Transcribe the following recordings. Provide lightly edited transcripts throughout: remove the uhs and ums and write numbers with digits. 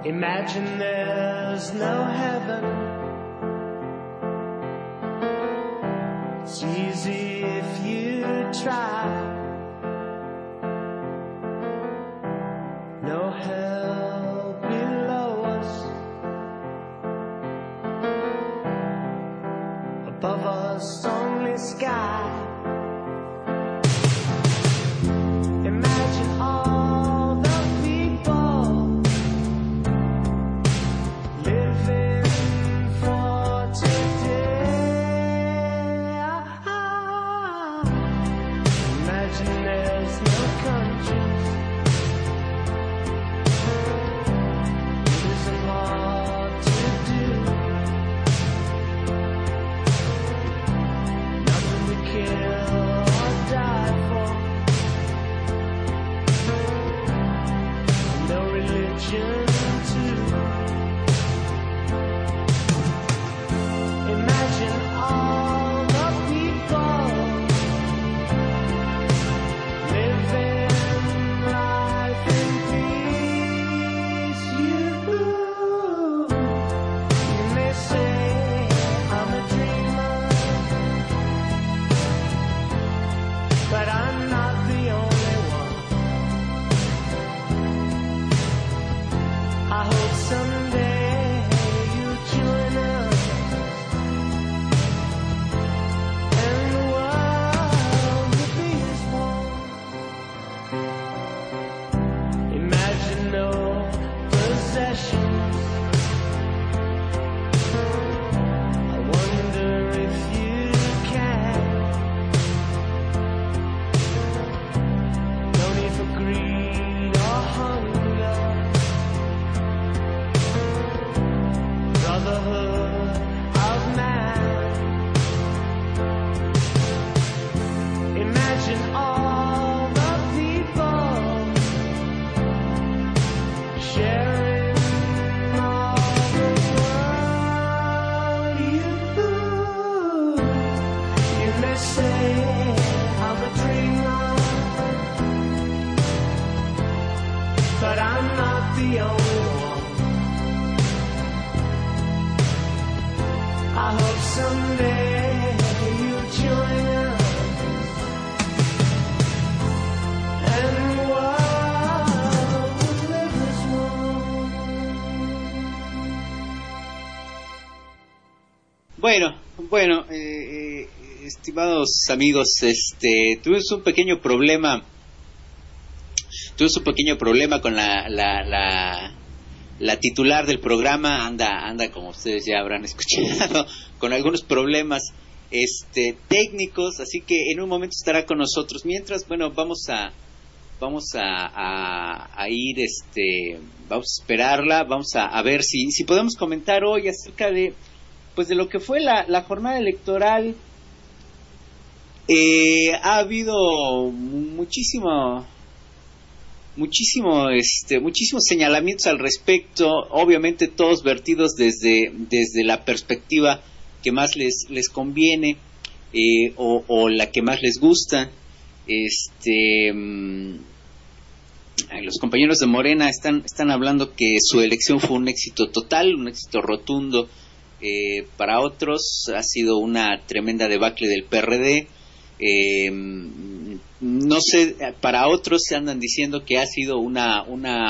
Imagine there's no heaven. It's easy if you try. No hell below us. Above us only sky. Imagine all the people living for today. Imagine there's no countries. It isn't hard to do. Nothing to kill or die for. No religion too. Imagine all the people living life in peace. You may say I'm a dreamer, but I'm not the only one. I hope someday you'll join us, and the world will be as one. Imagine no possessions. I wonder if you can. No need for greed or hunger. Brotherhood of man. Imagine all the people sharing all the world. You may say I'm a dreamer, but I'm not the only one. I hope someday you'll join us, and the world will live as one. Bueno, estimados amigos, tuvimos un pequeño problema con la titular del programa. Anda como ustedes ya habrán escuchado, con algunos problemas técnicos, así que en un momento estará con nosotros. Mientras, bueno, vamos a ir, vamos a esperarla, vamos a ver si podemos comentar hoy acerca de lo que fue la jornada electoral. Ha habido muchísimos señalamientos al respecto, obviamente todos vertidos desde la perspectiva que más les conviene, o la que más les gusta. Los compañeros de Morena están hablando que su elección fue un éxito total, un éxito rotundo. Para otros ha sido una tremenda debacle del PRD. No sé, para otros se andan diciendo que ha sido una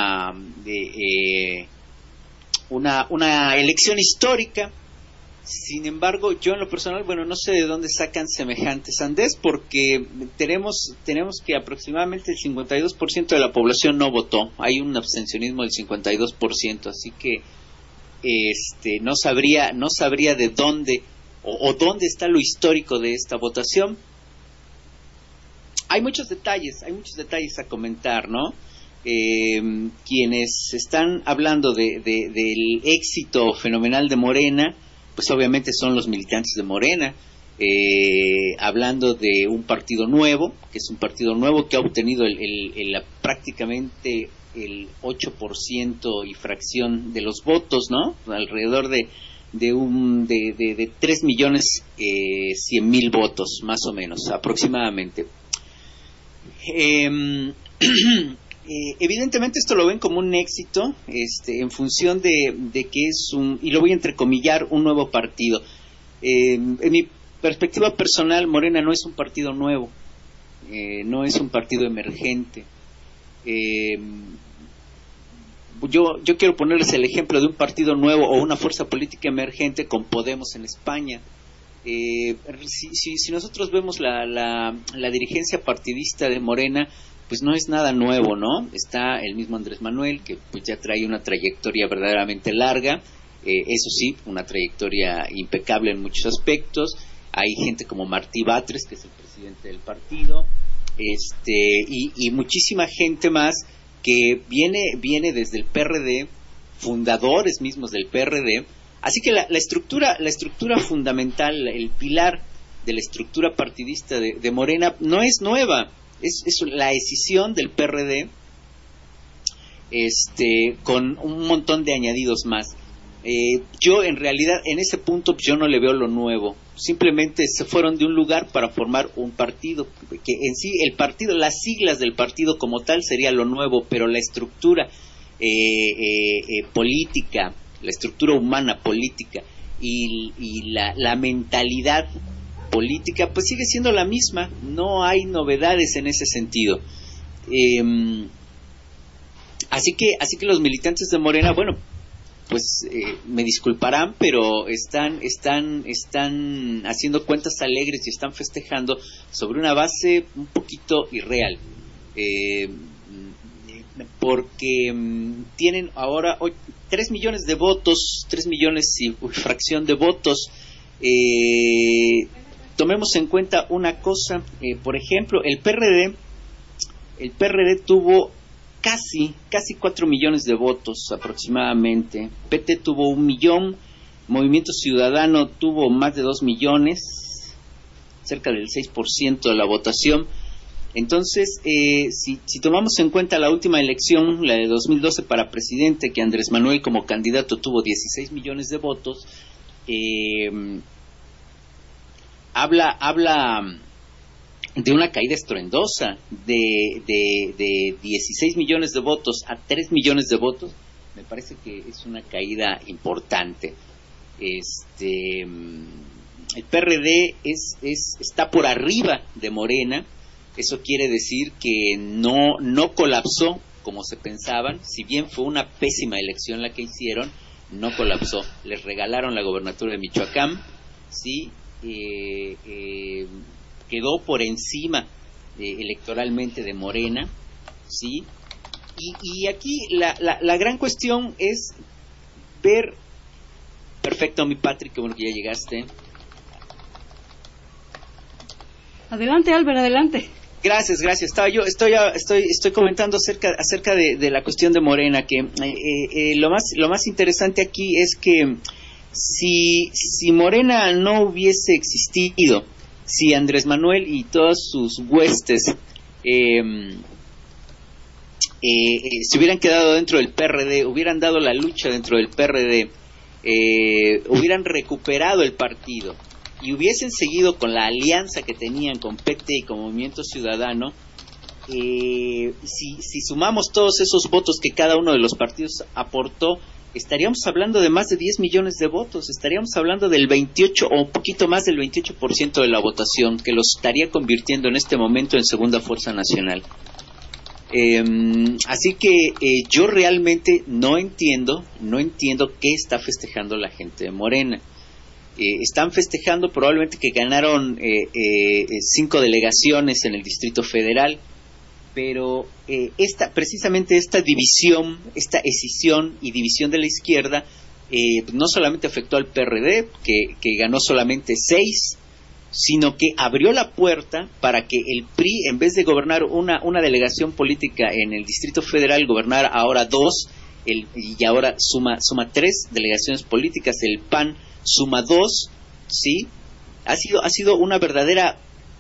elección histórica. Sin embargo, yo en lo personal, bueno, no sé de dónde sacan semejantes sandez, porque tenemos que aproximadamente el 52% de la población no votó. Hay un abstencionismo del 52%, así que no sabría de dónde o dónde está lo histórico de esta votación. Hay muchos detalles a comentar, ¿no? Quienes están hablando del éxito fenomenal de Morena, pues obviamente son los militantes de Morena, hablando de un partido nuevo, que es un partido nuevo que ha obtenido prácticamente el 8% y fracción de los votos, ¿no? Alrededor de 3.100.000 votos, más o menos, aproximadamente. Evidentemente esto lo ven como un éxito, en función de que es y lo voy a entrecomillar, un nuevo partido. En mi perspectiva personal, Morena no es un partido nuevo, no es un partido emergente. Yo quiero ponerles el ejemplo de un partido nuevo o una fuerza política emergente con Podemos en España. Si nosotros vemos la dirigencia partidista de Morena, pues no es nada nuevo, ¿no? Está el mismo Andrés Manuel, que pues ya trae una trayectoria verdaderamente larga, eso sí, una trayectoria impecable en muchos aspectos. Hay gente como Martí Batres, que es el presidente del partido, y muchísima gente más que viene desde el PRD, fundadores mismos del PRD. Así que la estructura fundamental, el pilar de la estructura partidista de Morena no es nueva. Es la escisión del PRD, con un montón de añadidos más. Yo en realidad en ese punto yo no le veo lo nuevo. Simplemente se fueron de un lugar para formar un partido, que en sí el partido, las siglas del partido como tal sería lo nuevo, pero la estructura política, la estructura humana política y la mentalidad política pues sigue siendo la misma. No hay novedades en ese sentido. Así que los militantes de Morena, bueno, pues me disculparán, pero están haciendo cuentas alegres y están festejando sobre una base un poquito irreal, porque tienen ahora 3 millones de votos, 3 millones y fracción de votos. Tomemos en cuenta una cosa, por ejemplo, el PRD tuvo casi 4 millones de votos aproximadamente. PT tuvo 1 millón, Movimiento Ciudadano tuvo más de 2 millones, cerca del 6% de la votación. Entonces, si tomamos en cuenta la última elección, la de 2012 para presidente, que Andrés Manuel como candidato tuvo 16 millones de votos, habla de una caída estruendosa de 16 millones de votos a 3 millones de votos. Me parece que es una caída importante. El PRD está por arriba de Morena. Eso quiere decir que no colapsó como se pensaban. Si bien fue una pésima elección la que hicieron, no colapsó. Les regalaron la gobernatura de Michoacán, sí. Quedó por encima electoralmente de Morena, sí. Y aquí la gran cuestión es ver. Perfecto, mi Patrick, qué bueno que ya llegaste. Adelante, Albert, adelante. Gracias. Estoy comentando acerca de la cuestión de Morena, que lo más interesante aquí es que si Morena no hubiese existido, si Andrés Manuel y todas sus huestes se hubieran quedado dentro del PRD, hubieran dado la lucha dentro del PRD, hubieran recuperado el partido y hubiesen seguido con la alianza que tenían con PT y con Movimiento Ciudadano, si sumamos todos esos votos que cada uno de los partidos aportó, estaríamos hablando de más de 10 millones de votos. Estaríamos hablando del 28 o un poquito más del 28% de la votación, que los estaría convirtiendo en este momento en segunda fuerza nacional. Así que yo realmente no entiendo qué está festejando la gente de Morena. Están festejando probablemente que ganaron 5 delegaciones en el Distrito Federal, pero precisamente esta división, esta escisión y división de la izquierda, no solamente afectó al PRD, que ganó solamente 6, sino que abrió la puerta para que el PRI, en vez de gobernar una delegación política en el Distrito Federal, gobernara ahora 2, y ahora suma 3 delegaciones políticas. El PAN suma 2, ¿sí? Ha sido una verdadera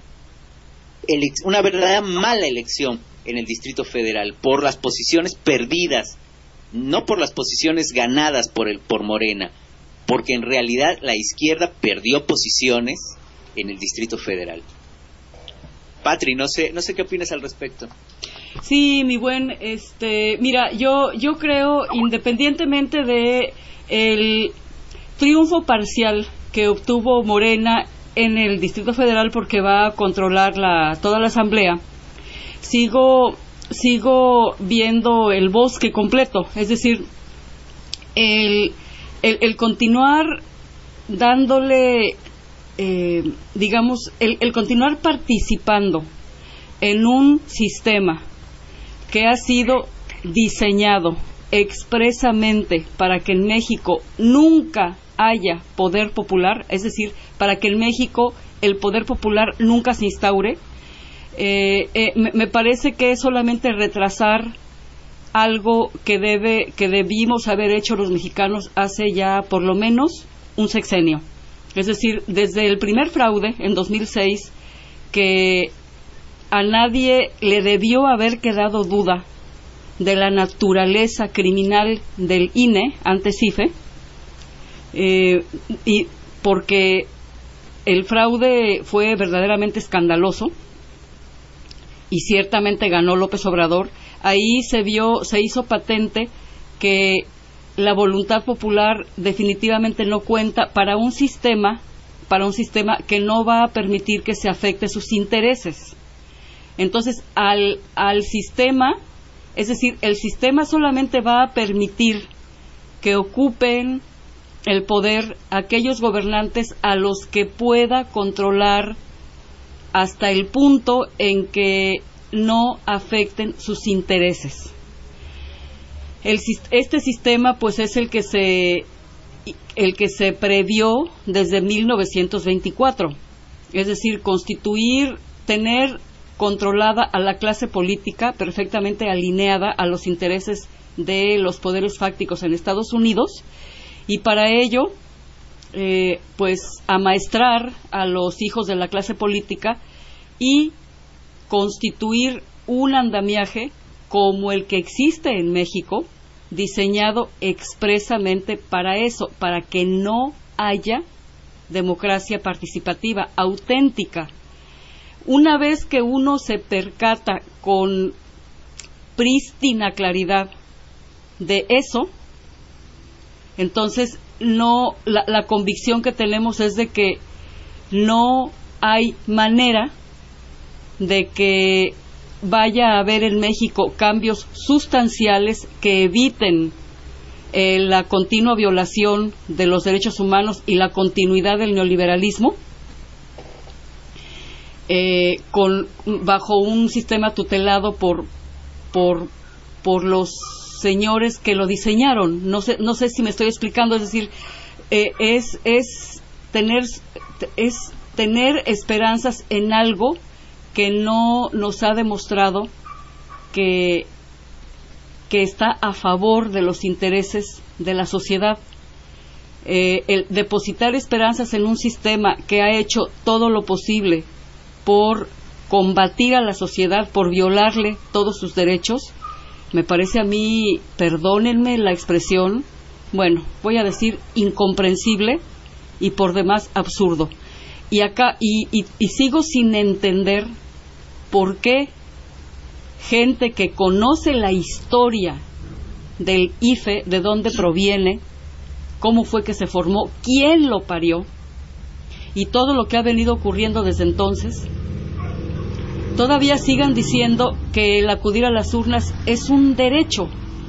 mala elección en el Distrito Federal por las posiciones perdidas, no por las posiciones ganadas por Morena, porque en realidad la izquierda perdió posiciones en el Distrito Federal. Patri, no sé qué opinas al respecto. Sí, mi buen, mira, yo creo, independientemente de el triunfo parcial que obtuvo Morena en el Distrito Federal, porque va a controlar toda la asamblea, sigo viendo el bosque completo, es decir, el continuar dándole, digamos, el continuar participando en un sistema que ha sido diseñado expresamente para que en México nunca haya poder popular, es decir, para que en México el poder popular nunca se instaure. Me parece que es solamente retrasar algo que debimos haber hecho los mexicanos hace ya por lo menos un sexenio. Es decir, desde el primer fraude en 2006, que a nadie le debió haber quedado duda de la naturaleza criminal del INE, antes IFE, y porque el fraude fue verdaderamente escandaloso y ciertamente ganó López Obrador. Ahí se hizo patente que la voluntad popular definitivamente no cuenta para un sistema que no va a permitir que se afecte sus intereses. Entonces, al sistema, es decir, el sistema solamente va a permitir que ocupen el poder aquellos gobernantes a los que pueda controlar hasta el punto en que no afecten sus intereses. Este sistema, pues, es el que se previó desde 1924, es decir, tener controlada a la clase política perfectamente alineada a los intereses de los poderes fácticos en Estados Unidos, y para ello pues amaestrar a los hijos de la clase política y constituir un andamiaje como el que existe en México, diseñado expresamente para eso, para que no haya democracia participativa auténtica. Una vez que uno se percata con prístina claridad de eso, entonces la convicción que tenemos es de que no hay manera de que vaya a haber en México cambios sustanciales que eviten la continua violación de los derechos humanos y la continuidad del neoliberalismo, bajo un sistema tutelado por los señores que lo diseñaron. No sé si me estoy explicando. Es decir, es tener esperanzas en algo que no nos ha demostrado que está a favor de los intereses de la sociedad. El depositar esperanzas en un sistema que ha hecho todo lo posible por combatir a la sociedad, por violarle todos sus derechos, me parece a mí, perdónenme la expresión, bueno, voy a decir incomprensible y por demás absurdo. Y sigo sin entender por qué gente que conoce la historia del IFE, de dónde proviene, cómo fue que se formó, quién lo parió y todo lo que ha venido ocurriendo desde entonces, todavía sigan diciendo que el acudir a las urnas es un derecho.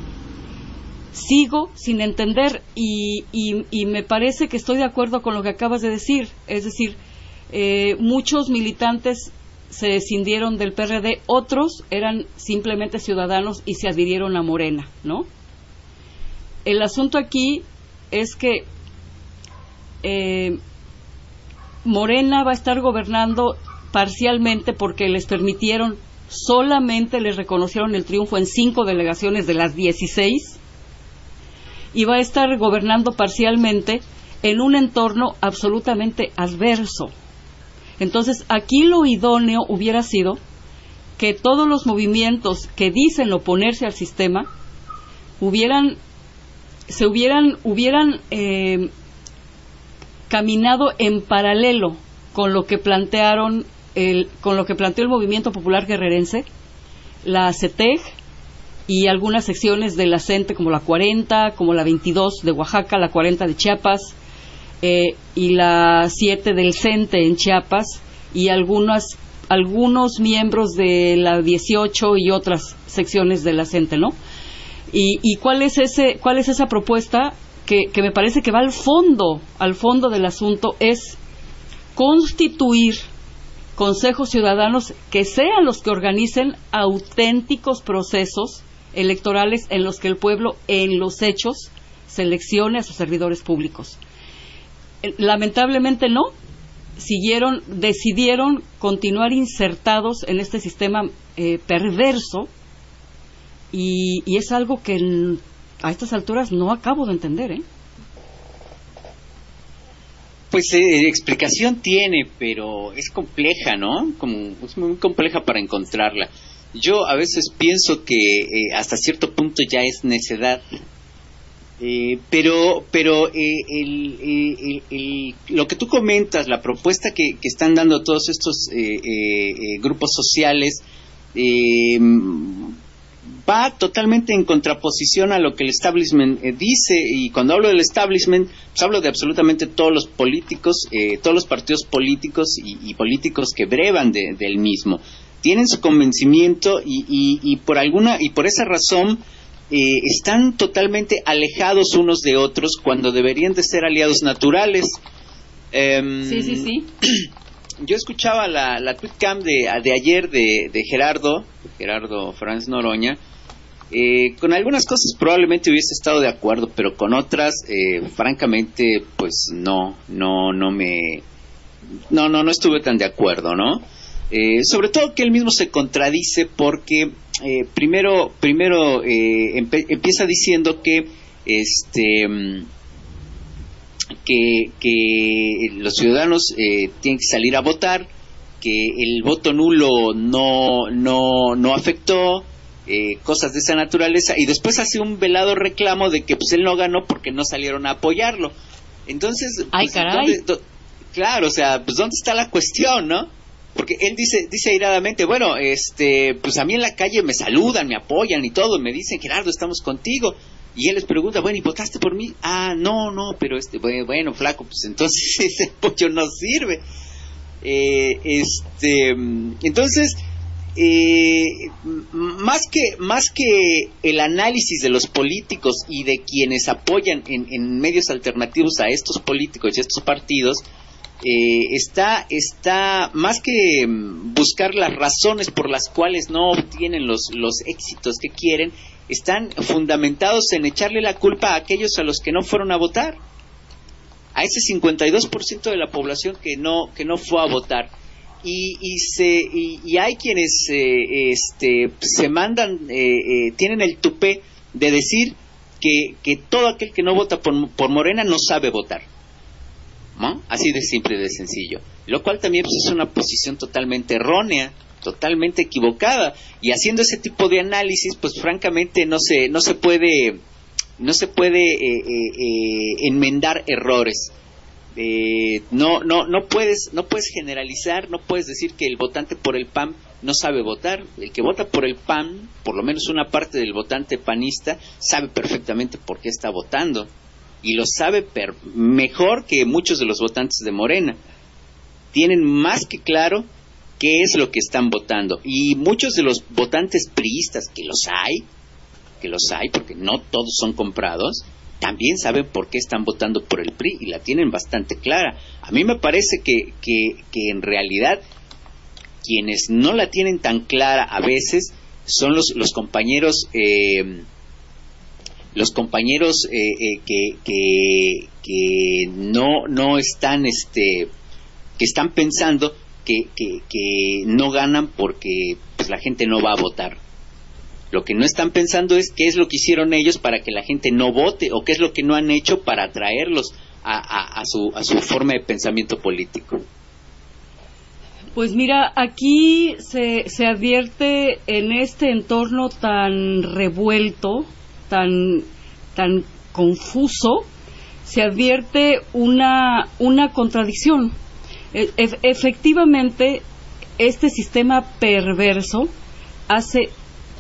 Sigo sin entender y me parece que estoy de acuerdo con lo que acabas de decir. Es decir, muchos militantes se escindieron del PRD, otros eran simplemente ciudadanos y se adhirieron a Morena, ¿no? El asunto aquí es que Morena va a estar gobernando parcialmente porque solamente les reconocieron el triunfo en 5 delegaciones de las 16, y va a estar gobernando parcialmente en un entorno absolutamente adverso. Entonces, aquí lo idóneo hubiera sido que todos los movimientos que dicen oponerse al sistema hubieran caminado en paralelo con lo que planteó el Movimiento Popular Guerrerense, la CETEG y algunas secciones de la CENTE, como la 40, como la 22 de Oaxaca, la 40 de Chiapas, y la 7 del CENTE en Chiapas, y algunos miembros de la 18 y otras secciones de la CENTE, ¿no? Y cuál es esa propuesta que me parece que va al fondo del asunto, es constituir consejos ciudadanos que sean los que organicen auténticos procesos electorales en los que el pueblo, en los hechos, seleccione a sus servidores públicos. Lamentablemente no, decidieron continuar insertados en este sistema perverso, y es algo que a estas alturas no acabo de entender, ¿eh? Pues explicación tiene, pero es compleja, ¿no? Es muy compleja para encontrarla. Yo a veces pienso que hasta cierto punto ya es necedad, pero lo que tú comentas, la propuesta que están dando todos estos grupos sociales, va totalmente en contraposición a lo que el establishment dice. Y cuando hablo del establishment, pues hablo de absolutamente todos los políticos, todos los partidos políticos y políticos que brevan del mismo. Tienen su convencimiento y por esa razón están totalmente alejados unos de otros cuando deberían de ser aliados naturales. Sí. Yo escuchaba la tweetcam de ayer de Gerardo Franz Noroña. Con algunas cosas probablemente hubiese estado de acuerdo, pero con otras, francamente, pues no estuve tan de acuerdo, ¿no? Sobre todo que él mismo se contradice porque primero empieza diciendo que los ciudadanos tienen que salir a votar, que el voto nulo no afectó, cosas de esa naturaleza, y después hace un velado reclamo de que pues él no ganó porque no salieron a apoyarlo. Entonces, ¡ay, pues, caray! Claro, o sea, pues ¿dónde está la cuestión, no? Porque él dice airadamente, bueno, pues a mí en la calle me saludan, me apoyan y todo, me dicen, Gerardo, estamos contigo. Y él les pregunta, bueno, ¿y votaste por mí? Ah, no, pero bueno, flaco, pues entonces ese apoyo no sirve. Entonces, más que el análisis de los políticos y de quienes apoyan en medios alternativos a estos políticos y a estos partidos, está más que buscar las razones por las cuales no obtienen los éxitos que quieren, están fundamentados en echarle la culpa a aquellos a los que no fueron a votar, a ese 52% de la población que no fue a votar. Y hay quienes se mandan, tienen el tupé de decir que todo aquel que no vota por Morena no sabe votar, ¿no? Así de simple y de sencillo, lo cual también pues, es una posición totalmente errónea, totalmente equivocada, y haciendo ese tipo de análisis pues francamente no se puede enmendar errores. No puedes generalizar, no puedes decir que el votante por el PAN no sabe votar. El que vota por el PAN, por lo menos una parte del votante panista, sabe perfectamente por qué está votando, y lo sabe mejor que muchos de los votantes de Morena. Tienen más que claro qué es lo que están votando, y muchos de los votantes priistas, que los hay porque no todos son comprados, también saben por qué están votando por el PRI y la tienen bastante clara. A mí me parece que en realidad quienes no la tienen tan clara a veces son los compañeros que no están que están pensando que no ganan porque pues la gente no va a votar. Lo que no están pensando es qué es lo que hicieron ellos para que la gente no vote, o qué es lo que no han hecho para atraerlos a su forma de pensamiento político. Pues mira, aquí se advierte en este entorno tan revuelto, tan confuso, se advierte una contradicción. Efectivamente, este sistema perverso hace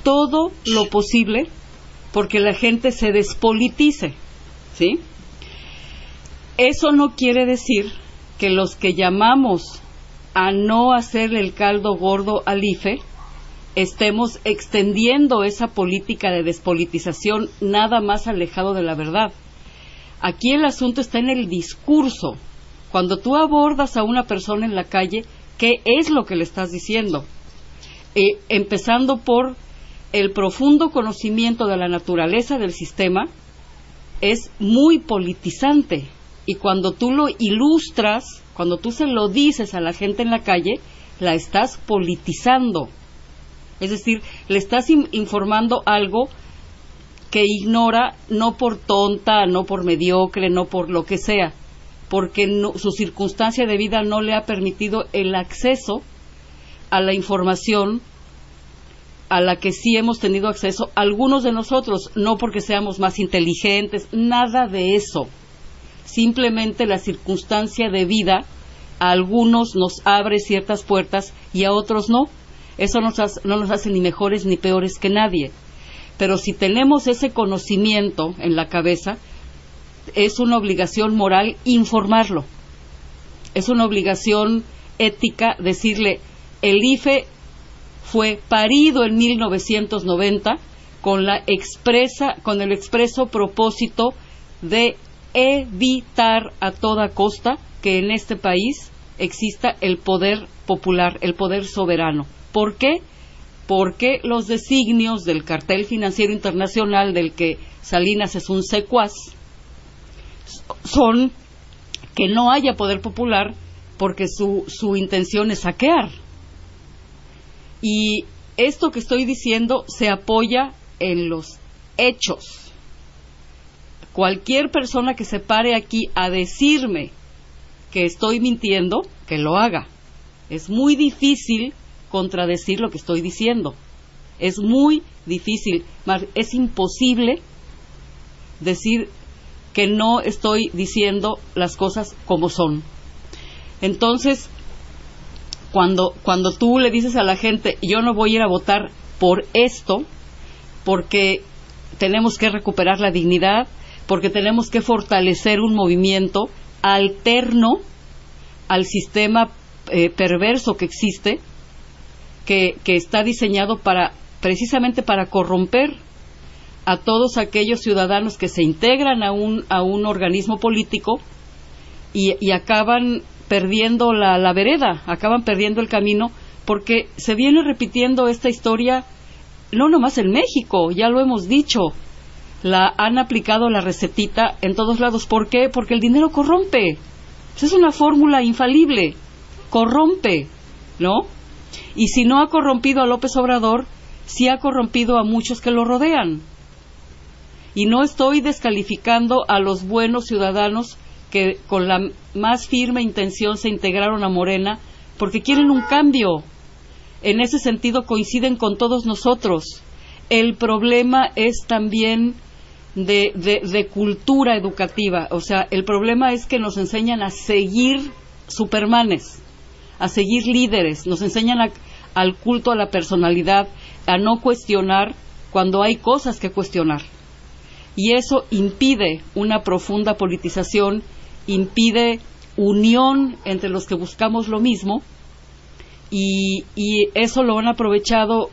todo lo posible porque la gente se despolitice, ¿sí? Eso no quiere decir que los que llamamos a no hacerle el caldo gordo al IFE estemos extendiendo esa política de despolitización nada más alejado de la verdad. Aquí el asunto está en el discurso. Cuando tú abordas a una persona en la calle, ¿qué es lo que le estás diciendo? Empezando por el profundo conocimiento de la naturaleza del sistema, es muy politizante. Y cuando tú lo ilustras, cuando tú se lo dices a la gente en la calle, la estás politizando. Es decir, le estás informando algo que ignora, no por tonta, no por mediocre, no por lo que sea, porque su circunstancia de vida no le ha permitido el acceso a la información a la que sí hemos tenido acceso algunos de nosotros, no porque seamos más inteligentes, nada de eso. Simplemente la circunstancia de vida a algunos nos abre ciertas puertas y a otros no. Eso no nos hace ni mejores ni peores que nadie. Pero si tenemos ese conocimiento en la cabeza, es una obligación moral informarlo. Es una obligación ética decirle, el IFE fue parido en 1990 con el expreso propósito de evitar a toda costa que en este país exista el poder popular, el poder soberano. ¿Por qué? Porque los designios del cartel financiero internacional del que Salinas es un secuaz son que no haya poder popular porque su intención es saquear. Y esto que estoy diciendo se apoya en los hechos. Cualquier persona que se pare aquí a decirme que estoy mintiendo, que lo haga. Es muy difícil contradecir lo que estoy diciendo. Es muy difícil, es imposible decir que no estoy diciendo las cosas como son. Entonces, cuando tú le dices a la gente, yo no voy a ir a votar por esto, porque tenemos que recuperar la dignidad, porque tenemos que fortalecer un movimiento alterno al sistema perverso que existe, que está diseñado precisamente para corromper a todos aquellos ciudadanos que se integran a un organismo político y acaban perdiendo la vereda, acaban perdiendo el camino, porque se viene repitiendo esta historia no nomás en México, ya lo hemos dicho, la han aplicado la recetita en todos lados. ¿Por qué? Porque el dinero corrompe. Pues es una fórmula infalible, corrompe, ¿no? Y si no ha corrompido a López Obrador, sí ha corrompido a muchos que lo rodean. Y no estoy descalificando a los buenos ciudadanos que con la más firme intención se integraron a Morena porque quieren un cambio. En ese sentido coinciden con todos nosotros. El problema es también de cultura educativa. O sea, el problema es que nos enseñan a seguir supermanes, a seguir líderes, nos enseñan al culto a la personalidad, a no cuestionar cuando hay cosas que cuestionar. Y eso impide una profunda politización, impide unión entre los que buscamos lo mismo, y eso lo han aprovechado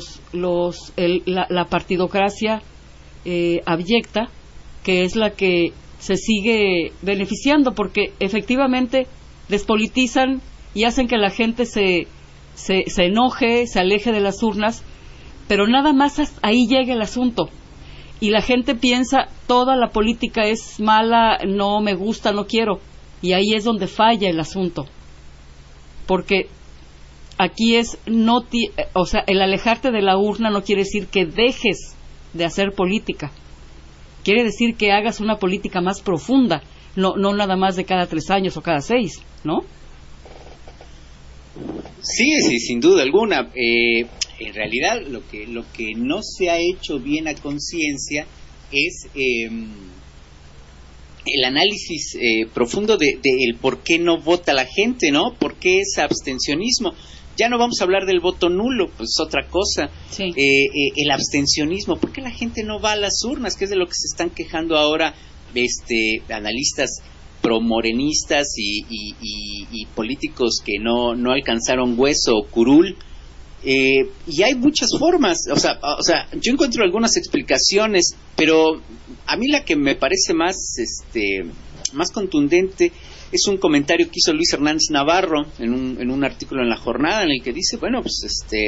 la partidocracia abyecta, que es la que se sigue beneficiando, porque efectivamente despolitizan y hacen que la gente se enoje, se aleje de las urnas, pero nada más ahí llega el asunto. Y la gente piensa, toda la política es mala, no me gusta, no quiero. Y ahí es donde falla el asunto. Porque aquí o sea, el alejarte de la urna no quiere decir que dejes de hacer política. Quiere decir que hagas una política más profunda, no nada más de cada 3 años o cada 6, ¿no? Sí, sin duda alguna. En realidad, lo que no se ha hecho bien a conciencia es el análisis profundo de el por qué no vota la gente, ¿no? ¿Por qué ese abstencionismo? Ya no vamos a hablar del voto nulo, pues otra cosa. Sí. El abstencionismo. ¿Por qué la gente no va a las urnas? Que es de lo que se están quejando ahora analistas promorenistas y políticos que no alcanzaron hueso o curul. Y hay muchas formas, o sea, yo encuentro algunas explicaciones, pero a mí la que me parece más contundente es un comentario que hizo Luis Hernández Navarro en un artículo en La Jornada, en el que dice, bueno, pues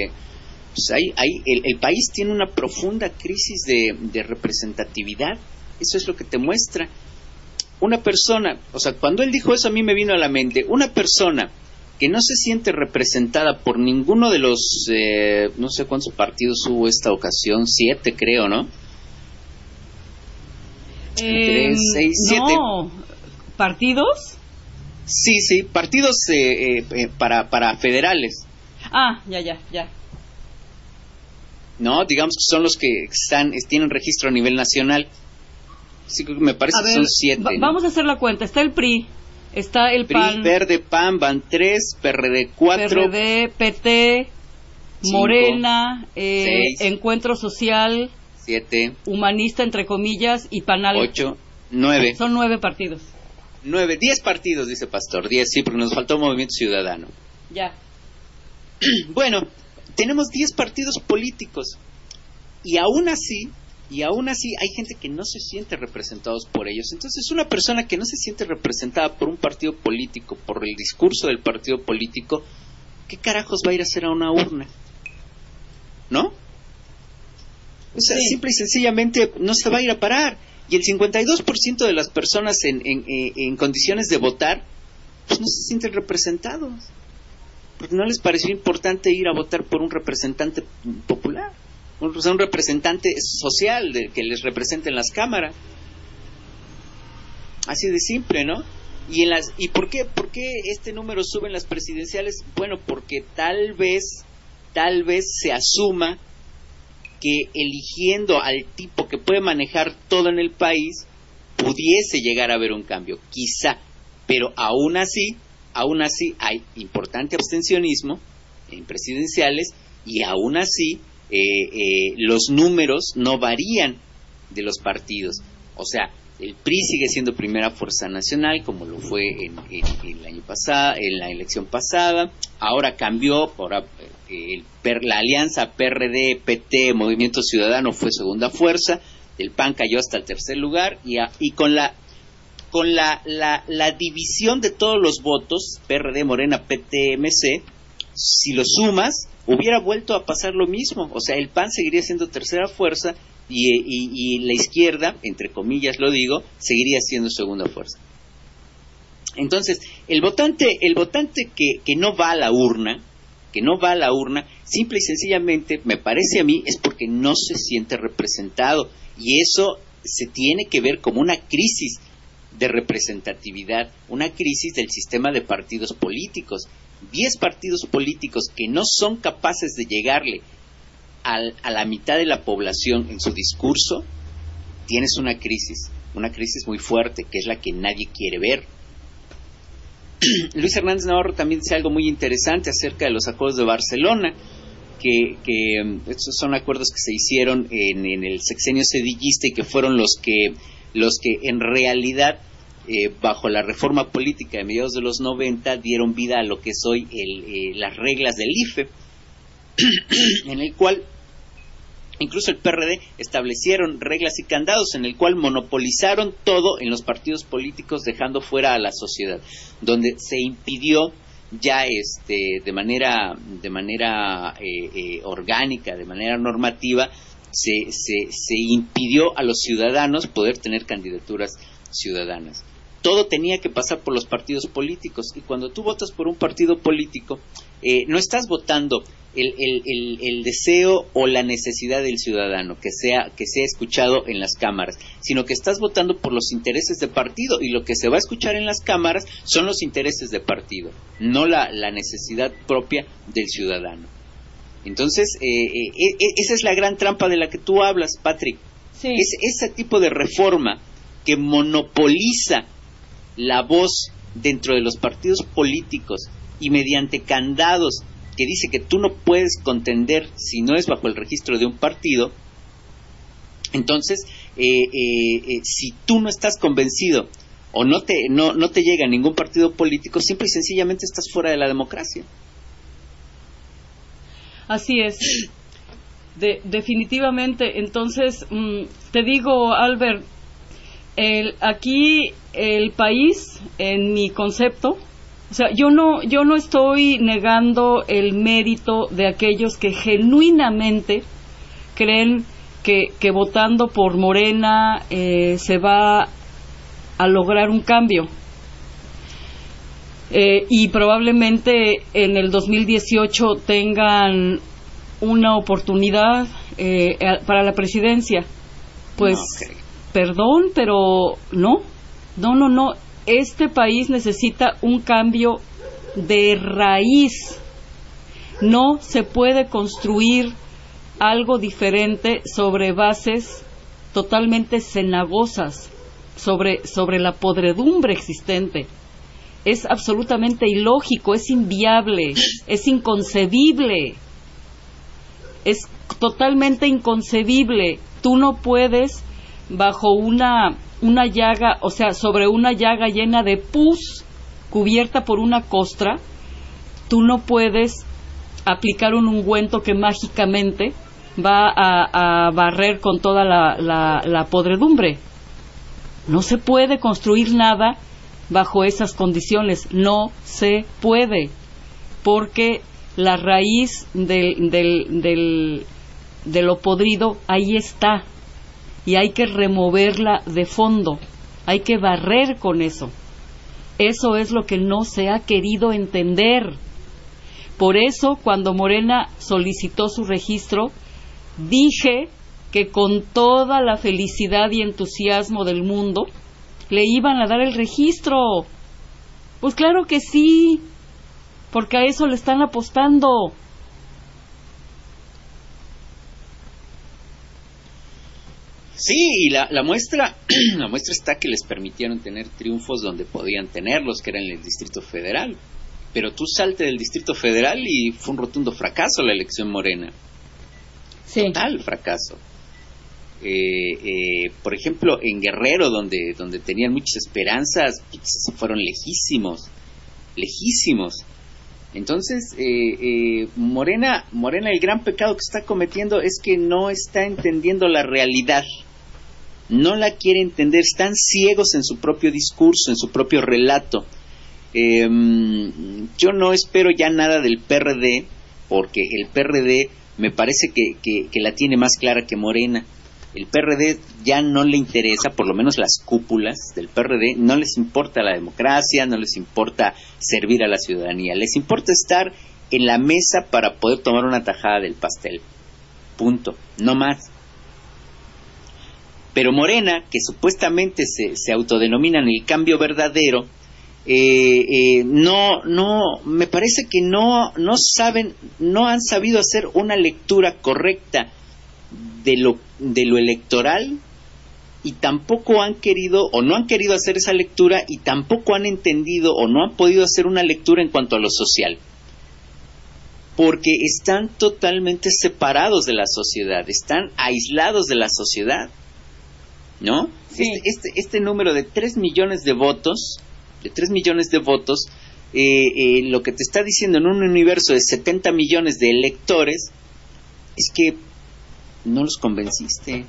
el país tiene una profunda crisis de representatividad. Eso es lo que te muestra. Una persona, o sea, cuando él dijo eso a mí me vino a la mente, una persona que no se siente representada por ninguno de los, no sé cuántos partidos hubo esta ocasión, 7 creo, ¿no? 3, 6, 7. No, ¿partidos? Sí, partidos para federales. Ah, ya. No, digamos que son los que tienen registro a nivel nacional. Sí, me parece que son 7. Vamos a hacer la cuenta. Está el PRI, está el PAN. PRI, Verde, PAN, van 3, PRD 4. PRD, PT, 5, Morena, 6, Encuentro Social, 7, Humanista, entre comillas, y Panal. 8, 9. Son 9 partidos. 9, 10 partidos, dice Pastor. 10, sí, porque nos faltó Movimiento Ciudadano. Ya. Bueno, tenemos 10 partidos políticos. Y aún así hay gente que no se siente representados por ellos. Entonces, una persona que no se siente representada por un partido político, por el discurso del partido político, ¿qué carajos va a ir a hacer a una urna? ¿No? O sea, Sí. simple y sencillamente no se va a ir a parar. Y el 52% de las personas en condiciones de votar, pues no se sienten representados. Porque no les pareció importante ir a votar por un representante popular. Un representante social que les represente en las cámaras. Así de simple, ¿no? ¿Y por qué este número sube en las presidenciales? Bueno, porque tal vez se asuma que eligiendo al tipo que puede manejar todo en el país pudiese llegar a haber un cambio, quizá, pero aún así hay importante abstencionismo en presidenciales y aún así los números no varían de los partidos. O sea, el PRI sigue siendo primera fuerza nacional como lo fue en el año pasado, en la elección pasada. Ahora cambió, la alianza PRD, PT, Movimiento Ciudadano fue segunda fuerza. El PAN cayó hasta el tercer lugar y con la división de todos los votos, PRD, Morena, PT, MC, si lo sumas, hubiera vuelto a pasar lo mismo. O sea, el PAN seguiría siendo tercera fuerza y la izquierda, entre comillas lo digo, seguiría siendo segunda fuerza. Entonces, el votante que no va a la urna, simple y sencillamente, me parece a mí, es porque no se siente representado. Y eso se tiene que ver como una crisis de representatividad, una crisis del sistema de partidos políticos. 10 partidos políticos que no son capaces de llegarle a la mitad de la población en su discurso, tienes una crisis muy fuerte, que es la que nadie quiere ver. Luis Hernández Navarro también dice algo muy interesante acerca de los acuerdos de Barcelona, que estos son acuerdos que se hicieron en el sexenio sedillista y que fueron los que en realidad bajo la reforma política de mediados de los 90 dieron vida a lo que es hoy las reglas del IFE, en el cual incluso el PRD establecieron reglas y candados en el cual monopolizaron todo en los partidos políticos, dejando fuera a la sociedad, donde se impidió ya de manera orgánica, de manera normativa, se impidió a los ciudadanos poder tener candidaturas ciudadanas. Todo tenía que pasar por los partidos políticos, y cuando tú votas por un partido político, no estás votando el deseo o la necesidad del ciudadano que sea escuchado en las cámaras, sino que estás votando por los intereses de partido, y lo que se va a escuchar en las cámaras son los intereses de partido, no la necesidad propia del ciudadano. Entonces, esa es la gran trampa de la que tú hablas, Patrick. Sí. Es ese tipo de reforma que monopoliza la voz dentro de los partidos políticos y mediante candados que dice que tú no puedes contender si no es bajo el registro de un partido, entonces, si tú no estás convencido o no te llega ningún partido político, simple y sencillamente estás fuera de la democracia. Así es. Definitivamente. Entonces, te digo, Albert, aquí el país, en mi concepto, o sea, yo no estoy negando el mérito de aquellos que genuinamente creen que votando por Morena se va a lograr un cambio. Y probablemente en el 2018 tengan una oportunidad para la presidencia. Pues, No, okay. Perdón, pero no. Este país necesita un cambio de raíz. No se puede construir algo diferente sobre bases totalmente cenagosas, sobre la podredumbre existente. Es absolutamente ilógico, es inviable, es inconcebible. Es totalmente inconcebible. Tú no puedes, bajo una llaga, o sea, sobre una llaga llena de pus, cubierta por una costra, tú no puedes aplicar un ungüento que mágicamente va a barrer con toda la podredumbre. No se puede construir nada bajo esas condiciones, no se puede, porque la raíz de lo podrido ahí está, y hay que removerla de fondo, hay que barrer con eso. Eso es lo que no se ha querido entender. Por eso, cuando Morena solicitó su registro, dije que con toda la felicidad y entusiasmo del mundo le iban a dar el registro. Pues claro que sí, porque a eso le están apostando. Sí, y la muestra la muestra está que les permitieron tener triunfos donde podían tenerlos, que era en el Distrito Federal. Pero tú salte del Distrito Federal y fue un rotundo fracaso la elección Morena. Sí. Total fracaso. Por ejemplo, en Guerrero, donde tenían muchas esperanzas, se fueron lejísimos. Entonces, Morena, el gran pecado que está cometiendo es que no está entendiendo la realidad. No la quiere entender, están ciegos en su propio discurso, en su propio relato. Yo no espero ya nada del PRD, porque el PRD me parece que la tiene más clara que Morena. El PRD ya no le interesa, por lo menos las cúpulas del PRD, no les importa la democracia, no les importa servir a la ciudadanía, les importa estar en la mesa para poder tomar una tajada del pastel. Punto, no más. Pero Morena, que supuestamente se autodenominan el cambio verdadero, me parece que no saben, no han sabido hacer una lectura correcta de lo electoral, y tampoco han querido o no han querido hacer esa lectura, y tampoco han entendido o no han podido hacer una lectura en cuanto a lo social, porque están totalmente separados de la sociedad, están aislados de la sociedad, ¿no? Sí. Este número de 3 millones de votos, lo que te está diciendo en un universo de 70 millones de electores es que no los convenciste,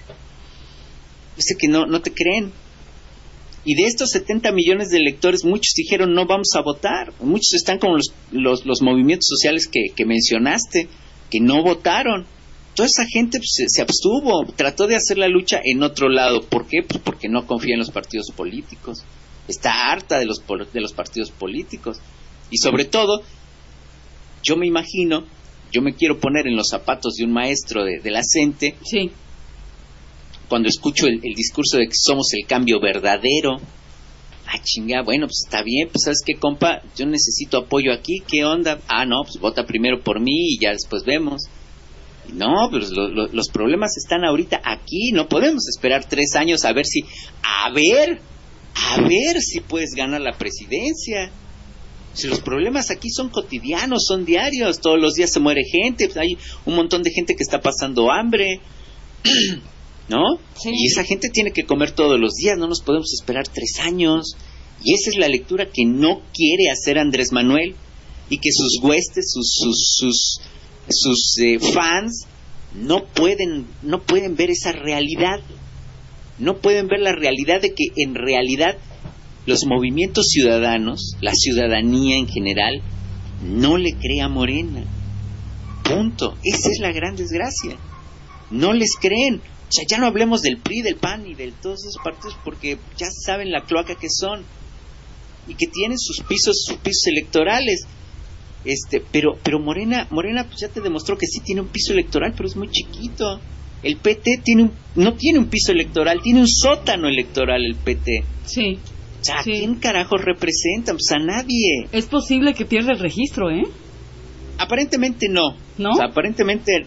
es que no te creen. Y de estos 70 millones de electores, muchos dijeron no vamos a votar, muchos están como los movimientos sociales que mencionaste, que no votaron. Toda esa gente se abstuvo, trató de hacer la lucha en otro lado. ¿Por qué? Pues porque no confía en los partidos políticos, está harta de los partidos políticos. Y sobre todo, yo me quiero poner en los zapatos de un maestro de la CENTE, sí, cuando escucho el discurso de que somos el cambio verdadero. Chinga, bueno, pues está bien, pues ¿sabes qué, compa? Yo necesito apoyo aquí, ¿qué onda? No, pues vota primero por mí y ya después vemos. No, pero los problemas están ahorita aquí, no podemos esperar 3 años a ver si puedes ganar la presidencia. Si los problemas aquí son cotidianos, son diarios, todos los días se muere gente, pues hay un montón de gente que está pasando hambre, ¿no? Sí. Y esa gente tiene que comer todos los días, no nos podemos esperar 3 años. Y esa es la lectura que no quiere hacer Andrés Manuel, y que sus huestes, sus fans no pueden ver esa realidad. No pueden ver la realidad de que en realidad los movimientos ciudadanos, la ciudadanía en general, no le cree a Morena. Punto. Esa es la gran desgracia. No les creen. O sea, ya no hablemos del PRI, del PAN y de todos esos partidos, porque ya saben la cloaca que son y que tienen sus pisos electorales. Pero Morena pues ya te demostró que sí tiene un piso electoral, pero es muy chiquito. El PT no tiene un piso electoral, tiene un sótano electoral el PT. Sí. O sea, ¿a Sí. quién carajos representan? Pues a nadie. Es posible que pierda el registro, ¿eh? Aparentemente no. ¿No? O sea, aparentemente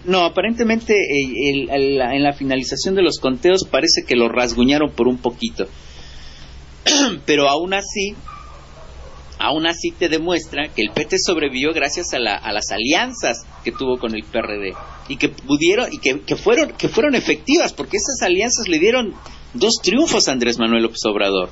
en la finalización de los conteos parece que lo rasguñaron por un poquito. Pero aún así te demuestra que el PT sobrevivió gracias a las alianzas que tuvo con el PRD y que pudieron y que fueron efectivas, porque esas alianzas le dieron 2 triunfos a Andrés Manuel López Obrador.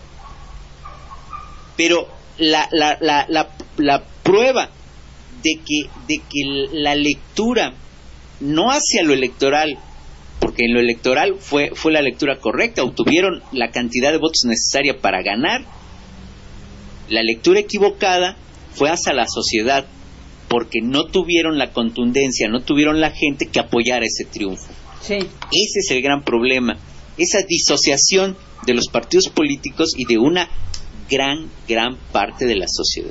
Pero la prueba de que la lectura no hacia lo electoral, porque en lo electoral fue la lectura correcta, obtuvieron la cantidad de votos necesaria para ganar. La lectura equivocada fue hacia la sociedad, porque no tuvieron la contundencia, no tuvieron la gente que apoyara ese triunfo. Sí. Ese es el gran problema, esa disociación de los partidos políticos y de una gran parte de la sociedad.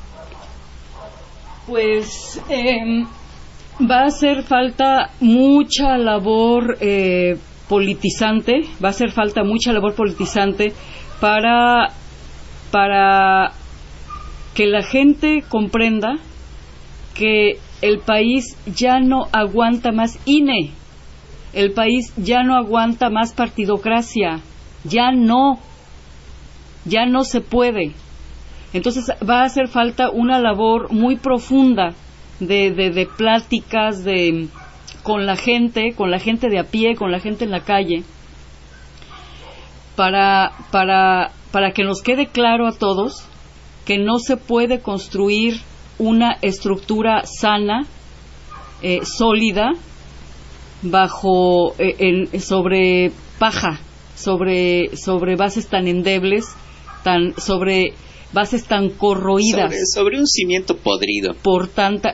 Pues va a hacer falta mucha labor politizante, para que la gente comprenda que el país ya no aguanta más INE, el país ya no aguanta más partidocracia, ya no se puede. Entonces va a hacer falta una labor muy profunda de pláticas con la gente de a pie, con la gente en la calle, para que nos quede claro a todos que no se puede construir una estructura sana, sólida, sobre paja, sobre bases tan endebles, sobre bases tan corroídas, sobre un cimiento podrido, por tanta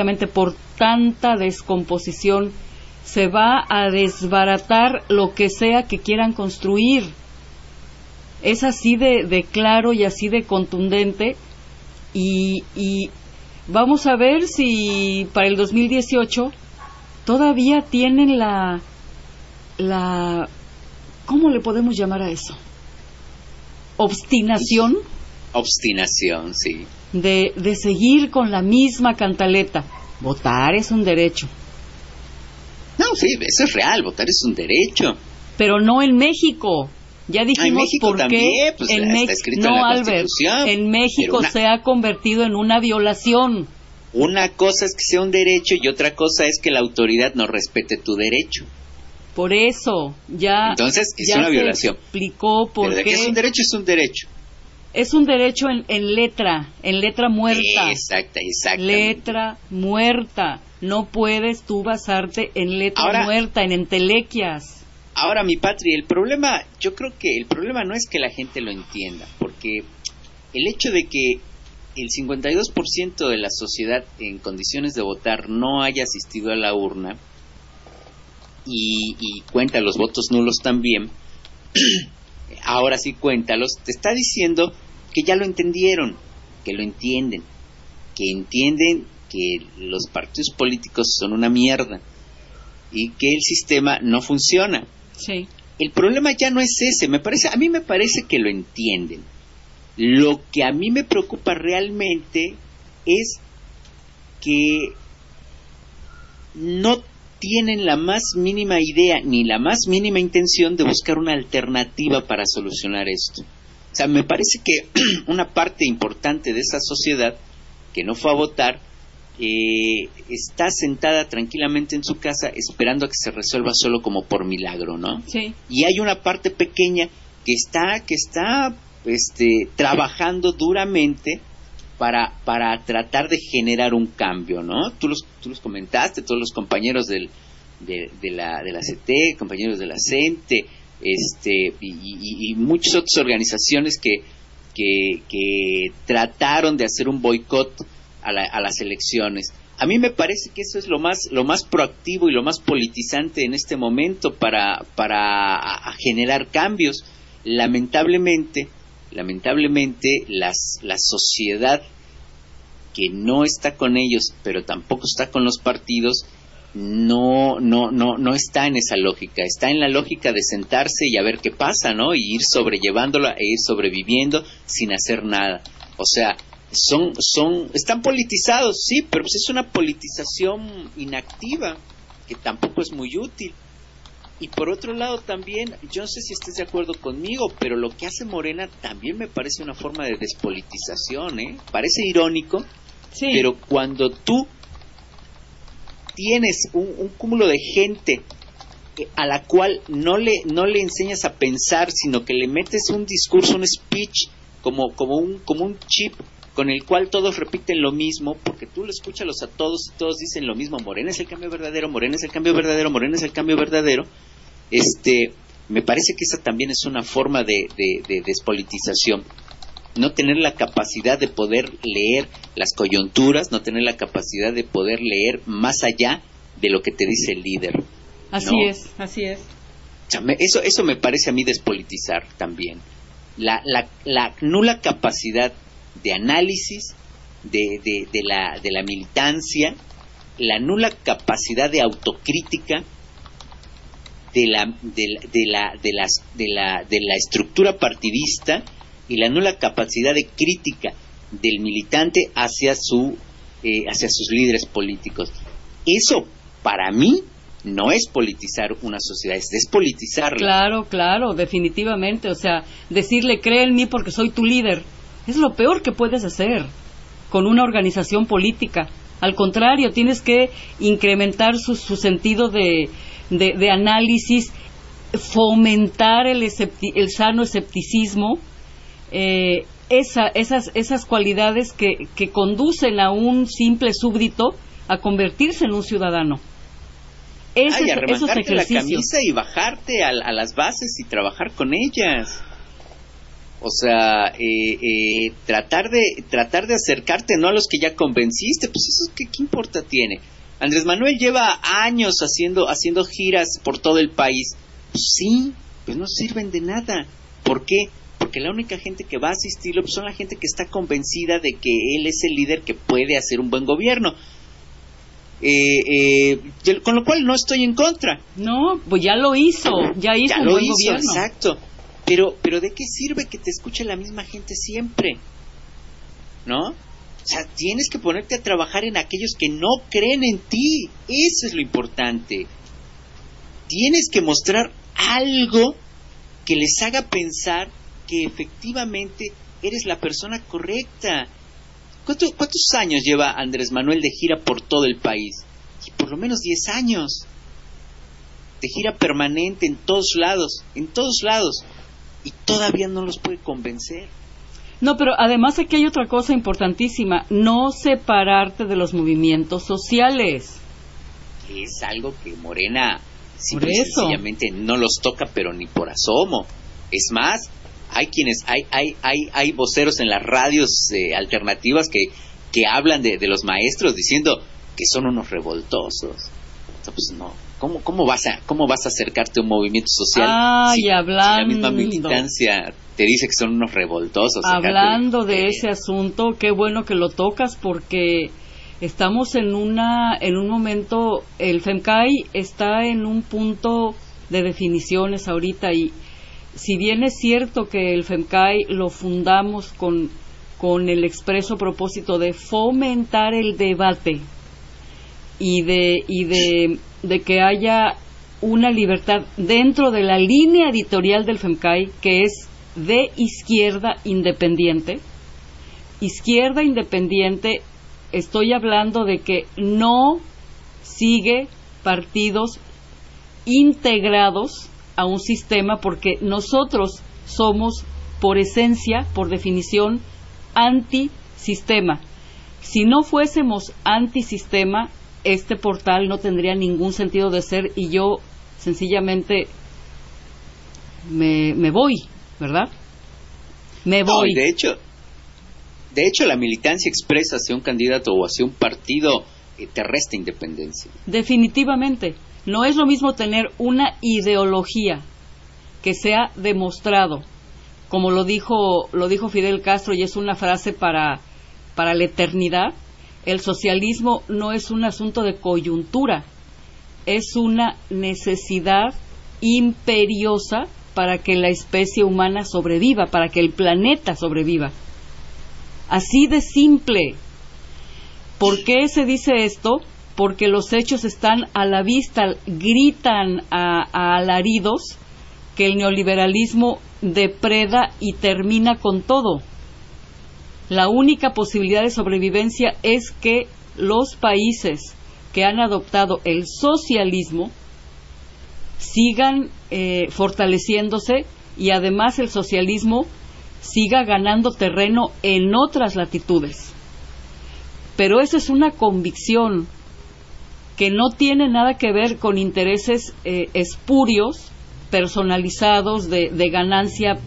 descomposición. Se va a desbaratar lo que sea que quieran construir. Es así de claro y así de contundente, y vamos a ver si para el 2018 todavía tienen la ¿cómo le podemos llamar a eso? Obstinación, sí. De seguir con la misma cantaleta. Votar es un derecho. No, sí, eso es real, votar es un derecho. Pero no en México. Ya dijimos en México por también, qué pues, en está escrito en no, la Albert, Constitución. en México se ha convertido en una violación. Una cosa es que sea un derecho y otra cosa es que la autoridad no respete tu derecho. Por eso, entonces es ya una se violación. Explicó por Pero de qué. que es un derecho, es un derecho. Es un derecho en letra muerta. Exactamente. Letra muerta. No puedes tú basarte en letra muerta, en entelequias. Ahora, mi Patri, yo creo que el problema no es que la gente lo entienda, porque el hecho de que el 52% de la sociedad en condiciones de votar no haya asistido a la urna y cuenta los votos nulos también, ahora sí cuéntalos, te está diciendo que ya lo entendieron, que lo entienden, que los partidos políticos son una mierda y que el sistema no funciona. Sí. El problema ya no es ese, a mí me parece que lo entienden. Lo que a mí me preocupa realmente es que no tienen la más mínima idea ni la más mínima intención de buscar una alternativa para solucionar esto. O sea, me parece que una parte importante de esa sociedad que no fue a votar, está sentada tranquilamente en su casa esperando a que se resuelva solo como por milagro, ¿no? Sí. Y hay una parte pequeña que está trabajando duramente para tratar de generar un cambio, ¿no? Tú los comentaste, todos los compañeros de la CT, compañeros de la CENTE, y muchas otras organizaciones que trataron de hacer un boicot a las elecciones. A mí me parece que eso es lo más proactivo y lo más politizante en este momento para generar cambios. Lamentablemente la sociedad, que no está con ellos pero tampoco está con los partidos, no está en esa lógica. Está en la lógica de sentarse y a ver qué pasa, ¿no? Y ir sobrellevándola e ir sobreviviendo sin hacer nada. O sea, están politizados, sí, pero pues es una politización inactiva que tampoco es muy útil. Y por otro lado también, yo no sé si estés de acuerdo conmigo, pero lo que hace Morena también me parece una forma de despolitización, ¿eh? Parece irónico, sí, pero cuando tú tienes un cúmulo de gente a la cual no le enseñas a pensar, sino que le metes un discurso, un speech, como un chip con el cual todos repiten lo mismo, porque tú lo escúchalos a todos y todos dicen lo mismo: Morena es el cambio verdadero, Morena es el cambio verdadero, Morena es el cambio verdadero. Me parece que esa también es una forma de despolitización. No tener la capacidad de poder leer las coyunturas, no tener la capacidad de poder leer más allá de lo que te dice el líder. Así ¿no? Así es. O sea, eso me parece a mí despolitizar también. La nula capacidad de análisis de la militancia, la nula capacidad de autocrítica de la estructura partidista, y la nula capacidad de crítica del militante hacia sus líderes políticos. Eso, para mí, no es politizar una sociedad, es despolitizarla. Claro, definitivamente. O sea, decirle: cree en mí porque soy tu líder, es lo peor que puedes hacer con una organización política. Al contrario, tienes que incrementar su sentido de análisis, fomentar el sano escepticismo, esas cualidades que conducen a un simple súbdito a convertirse en un ciudadano. Y a remangarte la camisa y bajarte a las bases y trabajar con ellas. O sea, tratar de acercarte no a los que ya convenciste, pues eso ¿qué importa tiene? Andrés Manuel lleva años haciendo giras por todo el país. Pues sí, pues no sirven de nada. ¿Por qué? Porque la única gente que va a asistirlo pues son la gente que está convencida de que él es el líder que puede hacer un buen gobierno. Con lo cual no estoy en contra. No, pues ya lo hizo un buen gobierno. Exacto. Pero ¿de qué sirve que te escuche la misma gente siempre? ¿No? O sea, tienes que ponerte a trabajar en aquellos que no creen en ti. Eso es lo importante. Tienes que mostrar algo que les haga pensar que efectivamente eres la persona correcta. ¿Cuántos años lleva Andrés Manuel de gira por todo el país? Y por lo menos 10 años. De gira permanente en todos lados. Y todavía no los puede convencer. No, pero además aquí hay otra cosa importantísima: no separarte de los movimientos sociales. Es algo que Morena simple y sencillamente no los toca, pero ni por asomo. Es más, hay voceros en las radios alternativas que hablan de los maestros diciendo que son unos revoltosos. O sea, pues no. ¿Cómo vas a acercarte a un movimiento social si la misma militancia te dice que son unos revoltosos? Hablando de ese asunto, qué bueno que lo tocas, porque estamos en un momento, el FEMCAI está en un punto de definiciones ahorita, y si bien es cierto que el FEMCAI lo fundamos con el expreso propósito de fomentar el debate y de que haya una libertad dentro de la línea editorial del FEMCAI, que es de izquierda independiente estoy hablando de que no sigue partidos integrados a un sistema, porque nosotros somos, por esencia, por definición, antisistema. Si no fuésemos antisistema, este portal no tendría ningún sentido de ser, y yo sencillamente me voy, ¿verdad? Me voy. No, de hecho, la militancia expresa hacia un candidato o hacia un partido te resta independencia. Definitivamente. No es lo mismo tener una ideología que se ha demostrado, como lo dijo Fidel Castro, y es una frase para la eternidad. El socialismo no es un asunto de coyuntura, es una necesidad imperiosa para que la especie humana sobreviva, para que el planeta sobreviva. Así de simple. ¿Por qué se dice esto? Porque los hechos están a la vista, gritan a alaridos que el neoliberalismo depreda y termina con todo. La única posibilidad de sobrevivencia es que los países que han adoptado el socialismo sigan fortaleciéndose, y además el socialismo siga ganando terreno en otras latitudes. Pero esa es una convicción que no tiene nada que ver con intereses espurios, personalizados, de ganancia,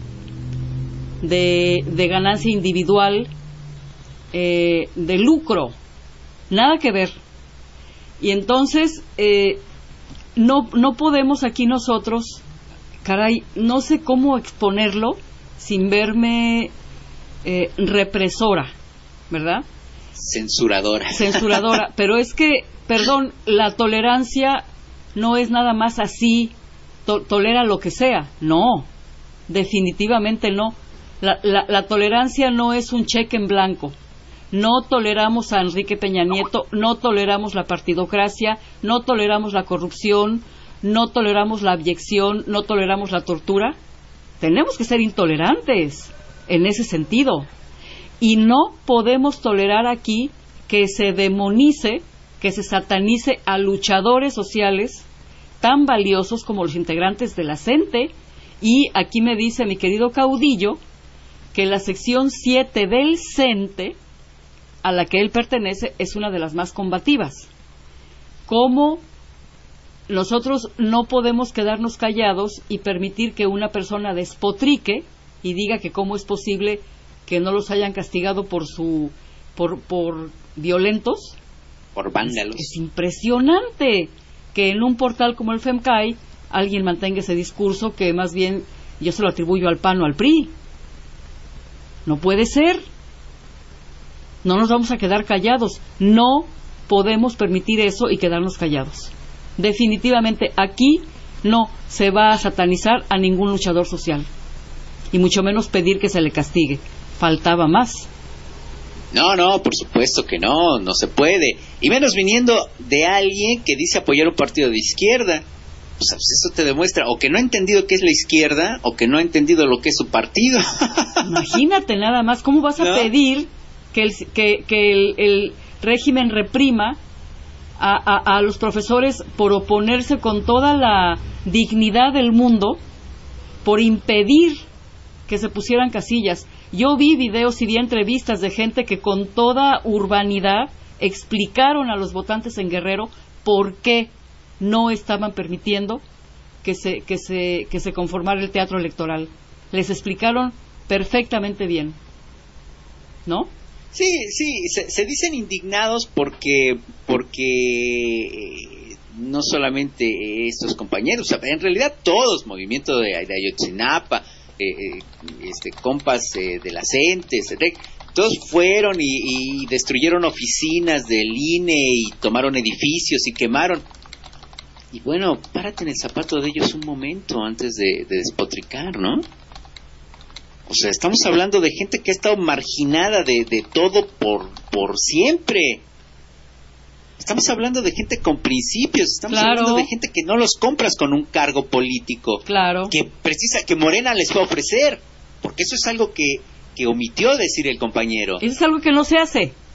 de ganancia individual, de lucro. Nada que ver. Y entonces no podemos aquí nosotros, caray, no sé cómo exponerlo sin verme represora, ¿verdad? Censuradora, pero es que, perdón, la tolerancia no es nada más así, tolera lo que sea, no, definitivamente no. La tolerancia no es un cheque en blanco. No toleramos a Enrique Peña Nieto, no toleramos la partidocracia, no toleramos la corrupción, no toleramos la abyección, no toleramos la tortura. Tenemos que ser intolerantes en ese sentido. Y no podemos tolerar aquí que se demonice, que se satanice a luchadores sociales tan valiosos como los integrantes de la CENTE. Y aquí me dice mi querido caudillo que la sección 7 del CENTE, a la que él pertenece, es una de las más combativas. ¿Cómo nosotros no podemos quedarnos callados y permitir que una persona despotrique y diga que cómo es posible que no los hayan castigado por violentos? Por vándalos. Es impresionante que en un portal como el FEMCAI alguien mantenga ese discurso que más bien yo se lo atribuyo al PAN o al PRI. No puede ser. No nos vamos a quedar callados. No podemos permitir eso y quedarnos callados. Definitivamente aquí no se va a satanizar a ningún luchador social, y mucho menos pedir que se le castigue. Faltaba más. No, por supuesto que no se puede. Y menos viniendo de alguien que dice apoyar un partido de izquierda. Pues eso te demuestra o que no ha entendido qué es la izquierda o que no ha entendido lo que es su partido. Imagínate nada más, ¿cómo vas a pedir que el régimen reprima a los profesores por oponerse con toda la dignidad del mundo, por impedir que se pusieran casillas? Yo vi videos y vi entrevistas de gente que con toda urbanidad explicaron a los votantes en Guerrero por qué no estaban permitiendo que se conformara el teatro electoral. Les explicaron perfectamente bien, ¿no? Sí, se dicen indignados porque no solamente estos compañeros, o sea, en realidad todos, movimiento de Ayotzinapa, compas de la CENTE, todos fueron y destruyeron oficinas del INE y tomaron edificios y quemaron. Y bueno, párate en el zapato de ellos un momento antes de despotricar, ¿no? O sea, estamos hablando de gente que ha estado marginada de todo por siempre. Estamos hablando de gente con principios, estamos hablando de gente que no los compras con un cargo político. Claro. Que Morena les va a ofrecer, porque eso es algo que omitió decir el compañero. Eso es algo que no se hace.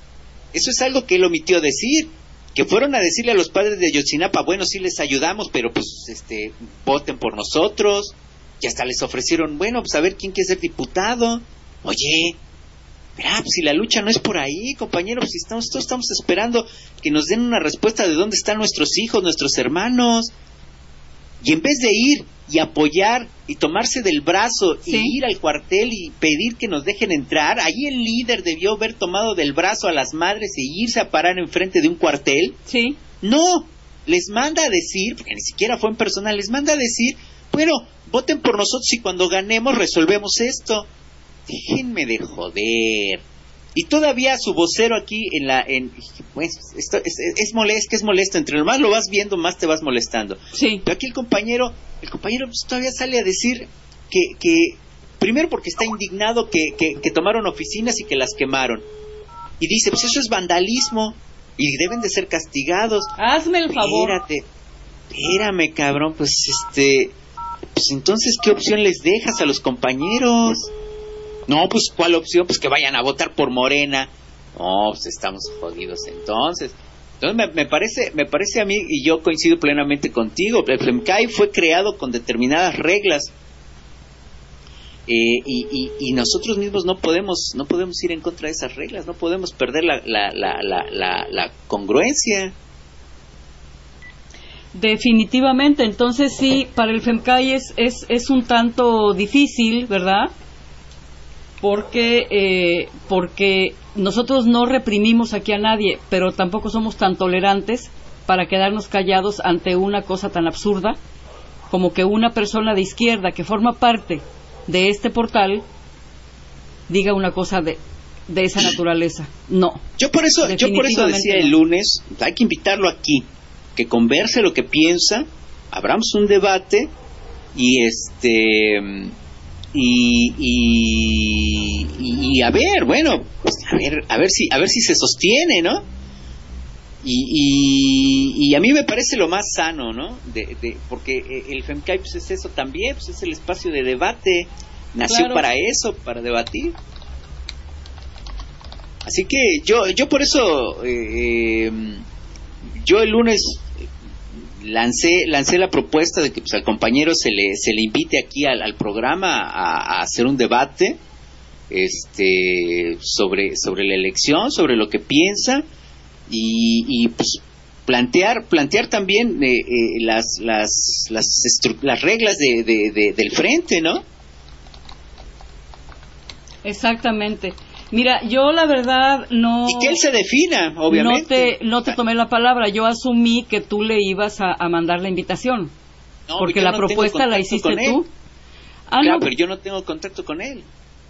Eso es algo que él omitió decir, que fueron a decirle a los padres de Ayotzinapa, bueno, sí les ayudamos, pero pues voten por nosotros, y hasta les ofrecieron, bueno, pues a ver quién quiere ser diputado. Oye, mira, pues si la lucha no es por ahí, compañeros, pues si todos estamos esperando que nos den una respuesta de dónde están nuestros hijos, nuestros hermanos, y en vez de ir y apoyar y tomarse del brazo Sí. y ir al cuartel y pedir que nos dejen entrar, ahí el líder debió haber tomado del brazo a las madres e irse a parar enfrente de un cuartel. Sí. No, les manda a decir, porque ni siquiera fue en persona, les manda a decir, bueno, voten por nosotros y cuando ganemos resolvemos esto. Déjenme de joder. Y todavía su vocero aquí pues, esto es molesto, entre lo más lo vas viendo, más te vas molestando. Sí. Pero aquí el compañero pues, todavía sale a decir que primero porque está indignado que tomaron oficinas y que las quemaron. Y dice, pues eso es vandalismo y deben de ser castigados. Hazme el favor. Espérame, cabrón, pues pues entonces, ¿qué opción les dejas a los compañeros? No, pues, ¿cuál opción? Pues que vayan a votar por Morena. No, pues estamos jodidos entonces. Entonces me parece a mí, y yo coincido plenamente contigo, el FEMCAI fue creado con determinadas reglas. Y nosotros mismos no podemos ir en contra de esas reglas, no podemos perder la congruencia. Definitivamente, entonces sí, para el FEMCAI es un tanto difícil, ¿verdad? Porque nosotros no reprimimos aquí a nadie, pero tampoco somos tan tolerantes para quedarnos callados ante una cosa tan absurda como que una persona de izquierda que forma parte de este portal diga una cosa de esa naturaleza. No. Yo por eso decía el lunes, hay que invitarlo aquí, que converse lo que piensa, abramos un debate y y a ver, bueno, pues a ver si se sostiene, ¿no? Y a mí me parece lo más sano, ¿no? Porque el FEMCAI pues es eso también, pues es el espacio de debate, nació Claro. para eso, para debatir. Así que yo por eso yo el lunes lancé la propuesta de que pues al compañero se le invite aquí al programa a hacer un debate sobre la elección, sobre lo que piensa y pues plantear también las reglas del frente, ¿no? Exactamente. Mira, yo la verdad no... Y que él se defina, obviamente. No te tomé la palabra, yo asumí que tú le ibas a mandar la invitación. No, porque yo la no tengo propuesta la contacto hiciste con él. tú. Claro, No. pero yo no tengo contacto con él.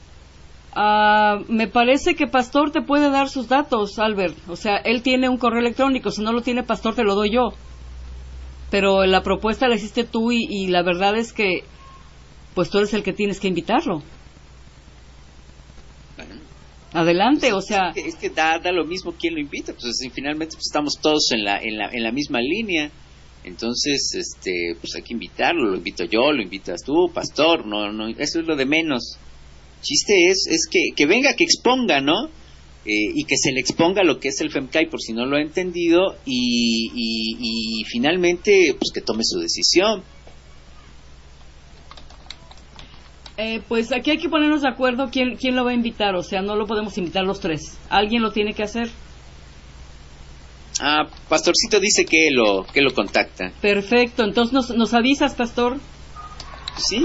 Me parece que Pastor te puede dar sus datos, Albert. O sea, él tiene un correo electrónico, si no lo tiene Pastor te lo doy yo. Pero la propuesta la hiciste tú y la verdad es que pues tú eres el que tienes que invitarlo. Bueno, Adelante, pues o sea... es que da lo mismo quién lo invita, pues finalmente pues, estamos todos en la misma línea. Entonces, pues hay que invitarlo, lo invito yo, lo invitas tú, Pastor, no, eso es lo de menos. Chiste es que venga, que exponga, ¿no? Y que se le exponga lo que es el FEMCAI por si no lo ha entendido y finalmente pues que tome su decisión. Pues aquí hay que ponernos de acuerdo quién lo va a invitar, o sea, no lo podemos invitar los tres. Alguien lo tiene que hacer. Pastorcito dice que lo contacta. Perfecto, entonces nos avisas, Pastor. Sí.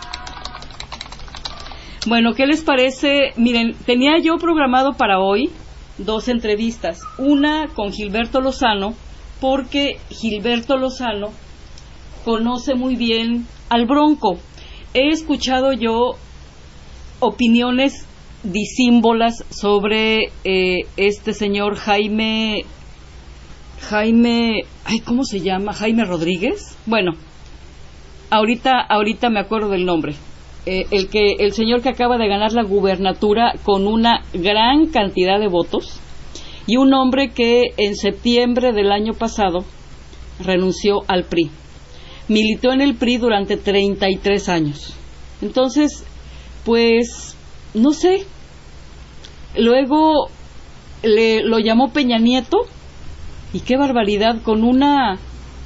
Bueno, ¿qué les parece? Miren, tenía yo programado para hoy 2 entrevistas. Una con Gilberto Lozano, porque Gilberto Lozano conoce muy bien al Bronco. He escuchado yo opiniones disímbolas sobre este señor Jaime, ¿cómo se llama? Jaime Rodríguez. Bueno, ahorita me acuerdo del nombre. El señor que acaba de ganar la gubernatura con una gran cantidad de votos y un hombre que en septiembre del año pasado renunció al PRI. Militó en el PRI durante 33 años. Entonces, pues, no sé. Luego lo llamó Peña Nieto, y qué barbaridad, con una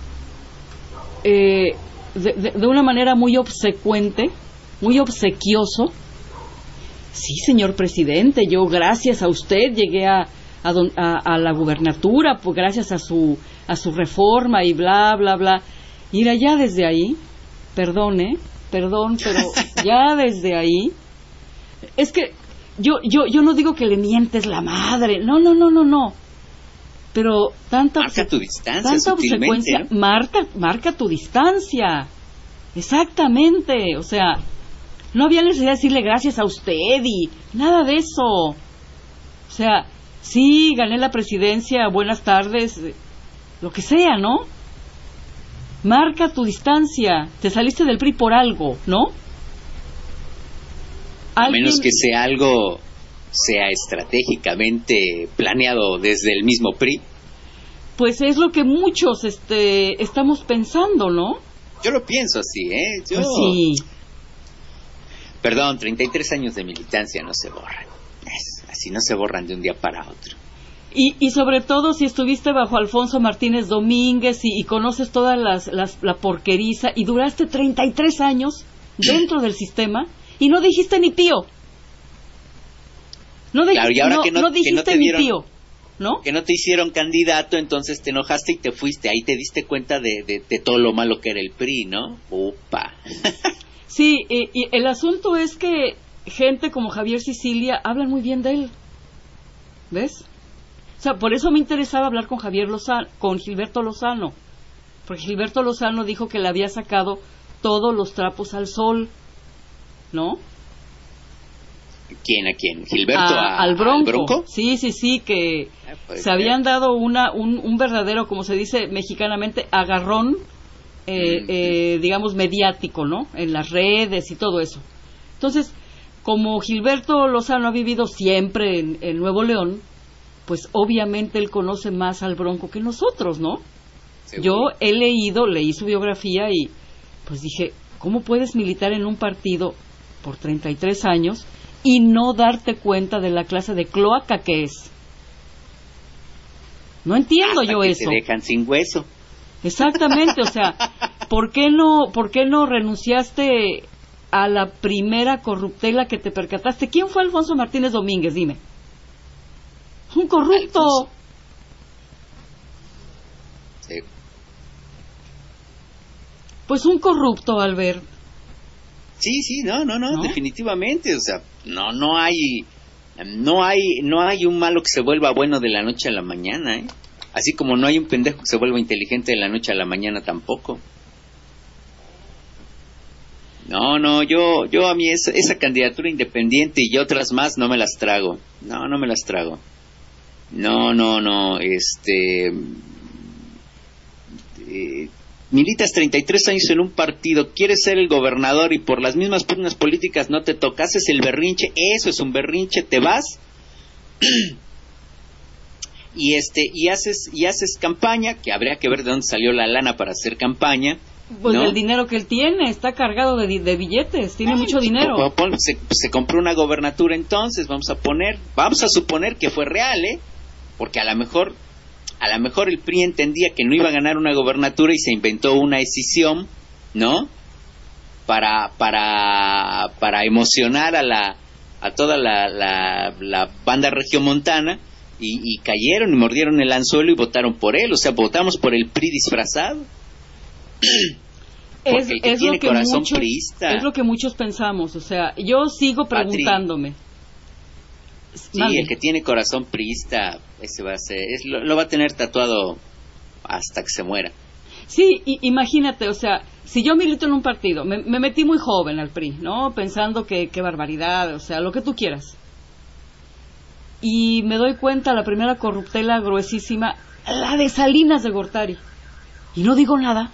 de una manera muy obsecuente, muy obsequioso. Sí, señor presidente, yo gracias a usted llegué a la gubernatura, pues gracias a su reforma y bla, bla, bla. Mira, ya desde ahí, perdón, pero ya desde ahí, es que yo no digo que le mientes la madre, no, pero marca tu distancia, tanta obsecuencia, ¿no? marca tu distancia, exactamente, o sea, no había necesidad de decirle gracias a usted y nada de eso, o sea, sí, gané la presidencia, buenas tardes, lo que sea, ¿no? Marca tu distancia, te saliste del PRI por algo, ¿no? A menos que sea algo, sea estratégicamente planeado desde el mismo PRI. Pues es lo que muchos estamos pensando, ¿no? Yo lo pienso así, Pues sí. Perdón, 33 años de militancia no se borran. Así no se borran de un día para otro. Y sobre todo si estuviste bajo Alfonso Martínez Domínguez y conoces toda la porqueriza y duraste 33 años dentro del sistema y no dijiste ni pío. Claro, y ahora que no dijiste te dieron, ni pío, ¿no? Que no te hicieron candidato, entonces te enojaste y te fuiste. Ahí te diste cuenta de todo lo malo que era el PRI, ¿no? Upa. Sí, y el asunto es que gente como Javier Sicilia hablan muy bien de él. ¿Ves? O sea, por eso me interesaba hablar con Gilberto Lozano, porque Gilberto Lozano dijo que le había sacado todos los trapos al sol, ¿no? ¿Quién a quién? ¿Gilberto al Bronco? ¿Al Bronco? Sí, que pues, se habían dado un verdadero, como se dice mexicanamente, agarrón, digamos, mediático, ¿no? En las redes y todo eso. Entonces, como Gilberto Lozano ha vivido siempre en Nuevo León, pues obviamente él conoce más al Bronco que nosotros, ¿no? Seguro. Yo leí su biografía y pues dije, ¿cómo puedes militar en un partido por 33 años y no darte cuenta de la clase de cloaca que es? No entiendo Hasta yo que eso. Te dejan sin hueso. Exactamente, o sea, ¿por qué no renunciaste a la primera corruptela que te percataste? ¿Quién fue Alfonso Martínez Domínguez? Dime. Un corrupto. Alfonso. Sí. Pues un corrupto, Albert. Sí, no, ¿No? definitivamente, o sea, no hay un malo que se vuelva bueno de la noche a la mañana, ¿eh? Así como no hay un pendejo que se vuelva inteligente de la noche a la mañana tampoco. No, yo a mí esa candidatura independiente y otras más no me las trago. No me las trago. No, militas 33 años en un partido, quieres ser el gobernador y por las mismas pugnas políticas no te toca, haces el berrinche, eso es un berrinche, te vas y haces campaña, que habría que ver de dónde salió la lana para hacer campaña. Pues ¿no? el dinero que él tiene, está cargado de billetes, tiene mucho dinero. Se compró una gobernatura, entonces vamos a suponer que fue real, porque a lo mejor el PRI entendía que no iba a ganar una gobernatura y se inventó una escisión, ¿no? Para emocionar a toda la banda regiomontana y cayeron y mordieron el anzuelo y votaron por él, o sea, votamos por el PRI disfrazado. Porque el que tiene corazón priista. Es lo que muchos pensamos, o sea, yo sigo preguntándome. Sí, el que tiene corazón priista, ese va a ser, lo va a tener tatuado hasta que se muera. Sí, imagínate, o sea, si yo milito en un partido, me metí muy joven al PRI, ¿no? Pensando que qué barbaridad, o sea, lo que tú quieras. Y me doy cuenta, la primera corruptela gruesísima, la de Salinas de Gortari. Y no digo nada.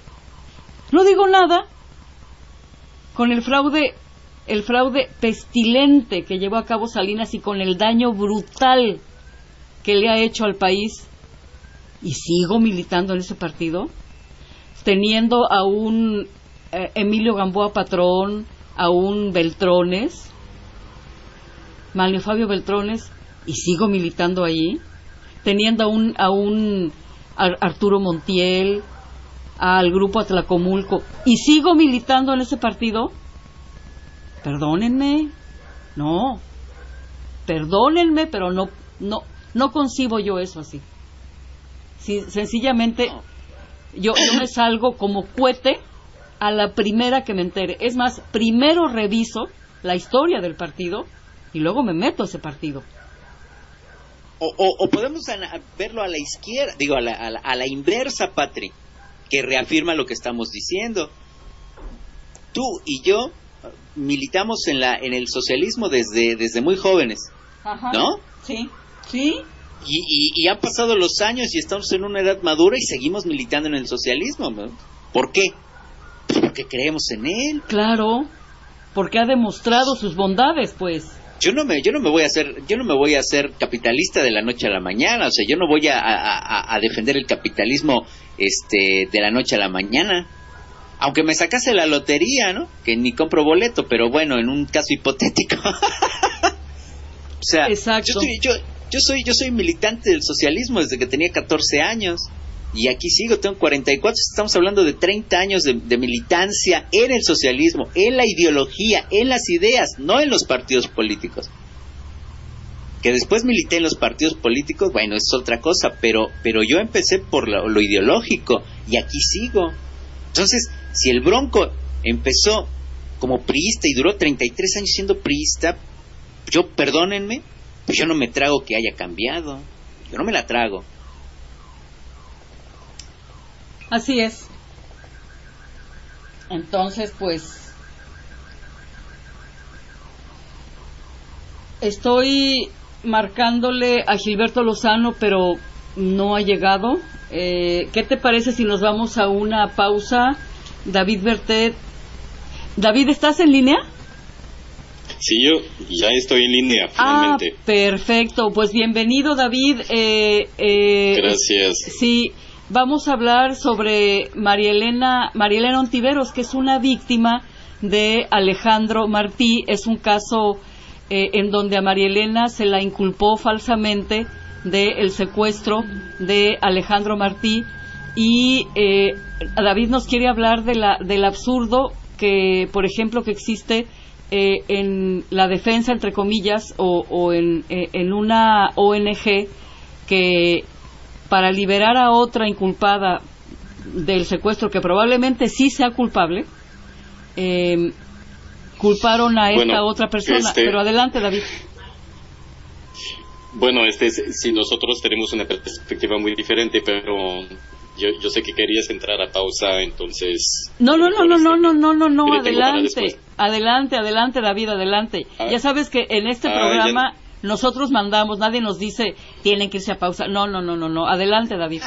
Con el fraude pestilente que llevó a cabo Salinas y con el daño brutal que le ha hecho al país, y sigo militando en ese partido, teniendo a un Emilio Gamboa Patrón, a un Beltrones, Manlio Fabio Beltrones, y sigo militando ahí, teniendo a Arturo Montiel, al grupo Atlacomulco, y sigo militando en ese partido. Perdónenme, pero no concibo yo eso así. Sí, sencillamente yo me salgo como cohete a la primera que me entere. Es más, primero reviso la historia del partido y luego me meto a ese partido. O podemos verlo a la izquierda, digo, a la inversa, Patri, que reafirma lo que estamos diciendo. Tú y yo militamos en el socialismo desde muy jóvenes. Ajá. ¿No? Sí. Y han pasado los años y estamos en una edad madura y seguimos militando en el socialismo, ¿no? ¿Por qué? Porque creemos en él. Claro, porque ha demostrado sus bondades, pues. Yo no me voy a hacer capitalista de la noche a la mañana, o sea, yo no voy a defender el capitalismo de la noche a la mañana. Aunque me sacase la lotería, ¿no? Que ni compro boleto, pero bueno, en un caso hipotético. O sea, exacto. Yo soy militante del socialismo desde que tenía 14 años y aquí sigo, tengo 44, estamos hablando de 30 años de militancia en el socialismo, en la ideología, en las ideas, no en los partidos políticos. Que después milité en los partidos políticos, bueno, es otra cosa, pero yo empecé por lo ideológico y aquí sigo. Entonces, si el Bronco empezó como priista y duró 33 años siendo priista, perdónenme, pues yo no me trago que haya cambiado. Yo no me la trago. Así es. Entonces, pues, estoy marcándole a Gilberto Lozano, pero no ha llegado. ¿Qué te parece si nos vamos a una pausa? David Bertet. David, ¿estás en línea? Sí, yo ya estoy en línea, finalmente. Perfecto. Pues bienvenido, David. Gracias. Sí, vamos a hablar sobre María Elena Ontiveros, que es una víctima de Alejandro Martí. Es un caso en donde a María Elena se la inculpó falsamente del secuestro de Alejandro Martí. Y David nos quiere hablar del absurdo que, por ejemplo, que existe en la defensa, entre comillas, o en una ONG que para liberar a otra inculpada del secuestro, que probablemente sí sea culpable, culparon a esta otra persona. Pero adelante, David. Bueno, si nosotros tenemos una perspectiva muy diferente, pero yo sé que querías entrar a pausa, entonces... No, adelante, David, adelante. Ya sabes que en este programa nosotros mandamos, nadie nos dice, tienen que irse a pausa. No, adelante, David.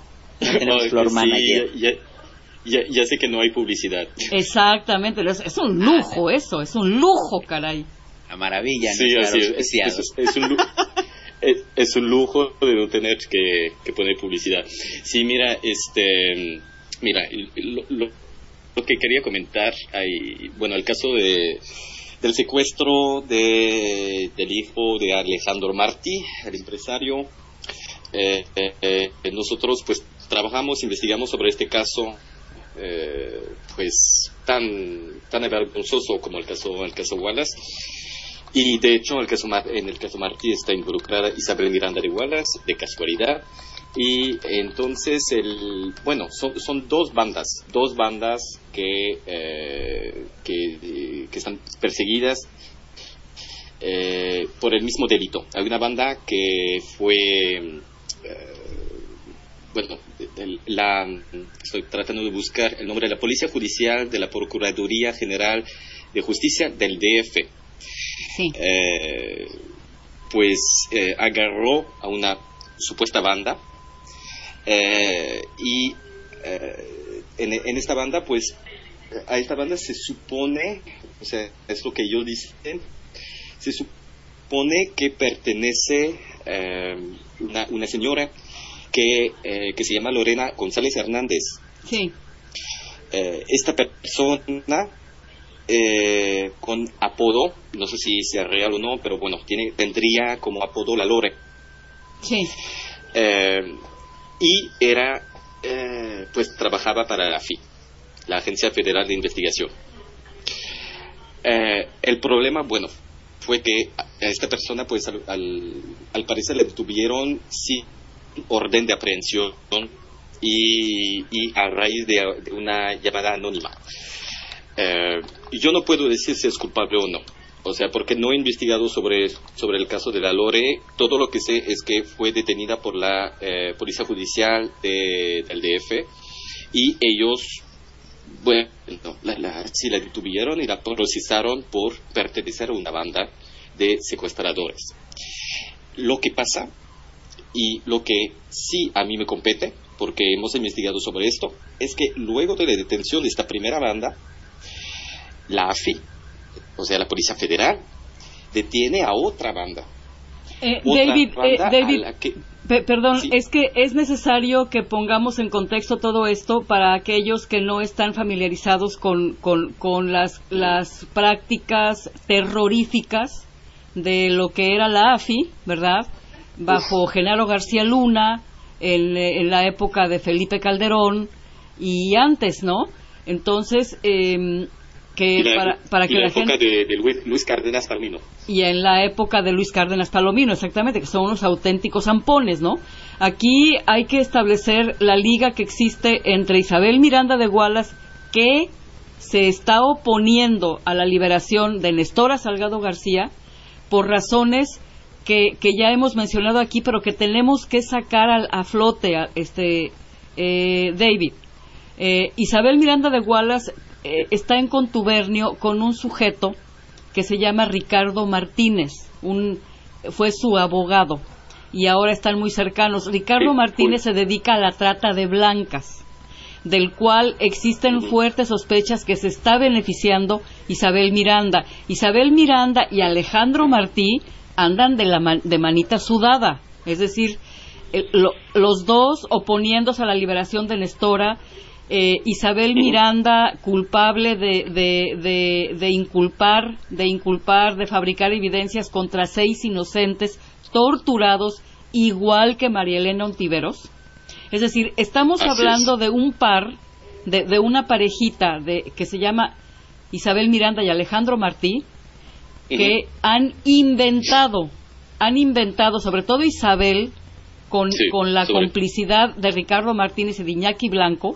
Ya sé que no hay publicidad. Exactamente, es un lujo eso, es un lujo, caray. La maravilla. Sí, así es un lujo. Es un lujo de no tener que poner publicidad. Sí, mira, lo que quería comentar, el caso del secuestro del hijo de Alejandro Martí, el empresario. Nosotros pues investigamos sobre este caso, pues tan vergonzoso como el caso Wallace. Y de hecho en el caso Martí está involucrada Isabel Miranda de Wallace, de casualidad. Y entonces son dos bandas que están perseguidas por el mismo delito. Hay una banda que fue estoy tratando de buscar el nombre de la Policía Judicial de la Procuraduría General de Justicia del DF. Sí. Agarró a una supuesta banda y en esta banda, pues a esta banda se supone, o sea, es lo que ellos dicen, se supone que pertenece una señora que se llama Lorena González Hernández. Sí. Esta persona con apodo, no sé si sea real o no, pero bueno, tendría como apodo La Lore. Sí. Y era, pues trabajaba para la AFI, la Agencia Federal de Investigación. El problema, bueno, fue que a esta persona, pues al parecer le detuvieron sin orden de aprehensión y a raíz de una llamada anónima. Yo no puedo decir si es culpable o no, o sea, porque no he investigado sobre el caso de La Lore. Todo lo que sé es que fue detenida por la Policía Judicial del DF, y ellos, bueno, sí la detuvieron y la procesaron por pertenecer a una banda de secuestradores. Lo que pasa, y lo que sí a mí me compete, porque hemos investigado sobre esto, es que luego de la detención de esta primera banda, la AFI, o sea, la Policía Federal, detiene a otra banda. David, perdón, Sí. es que es necesario que pongamos en contexto todo esto para aquellos que no están familiarizados con las prácticas terroríficas de lo que era la AFI, ¿verdad? Bajo Genaro García Luna, en la época de Felipe Calderón y antes, ¿no? Entonces, para que la gente... de Luis Cárdenas Palomino. Y en la época de Luis Cárdenas Palomino, exactamente, que son unos auténticos zampones, ¿no? Aquí hay que establecer la liga que existe entre Isabel Miranda de Gualas, que se está oponiendo a la liberación de Nestora Salgado García por razones que ya hemos mencionado aquí, pero que tenemos que sacar a flote, David. Isabel Miranda de Gualas está en contubernio con un sujeto que se llama Ricardo Martínez, fue su abogado y ahora están muy cercanos. Ricardo Martínez se dedica a la trata de blancas, del cual existen fuertes sospechas que se está beneficiando Isabel Miranda. Isabel Miranda y Alejandro Martí andan de manita sudada, es decir, los dos oponiéndose a la liberación de Nestora. Isabel Miranda culpable de inculpar, de fabricar evidencias contra 6 inocentes torturados, igual que María Elena Ontiveros. Es decir, estamos hablando de un par, de una parejita que se llama Isabel Miranda y Alejandro Martí, que han inventado, sobre todo Isabel, con la complicidad de Ricardo Martínez y de Iñaki Blanco,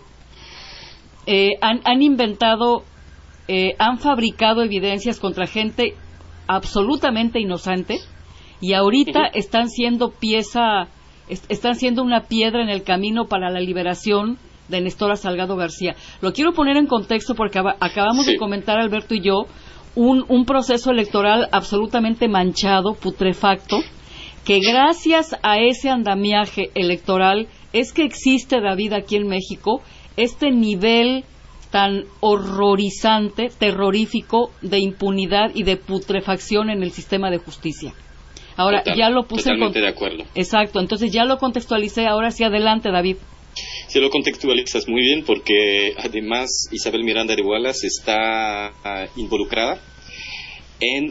han inventado, han fabricado evidencias contra gente absolutamente inocente, y ahorita están siendo una piedra en el camino para la liberación de Nestora Salgado García. Lo quiero poner en contexto porque acabamos de comentar, Alberto y yo, un proceso electoral absolutamente manchado, putrefacto, que gracias a ese andamiaje electoral es que existe, David, aquí en México, este nivel tan horrorizante, terrorífico, de impunidad y de putrefacción en el sistema de justicia. Ahora, ya lo puse totalmente de acuerdo. Exacto, entonces ya lo contextualicé, ahora sí adelante, David. Sí, lo contextualizas muy bien, porque además Isabel Miranda de Gualas está involucrada en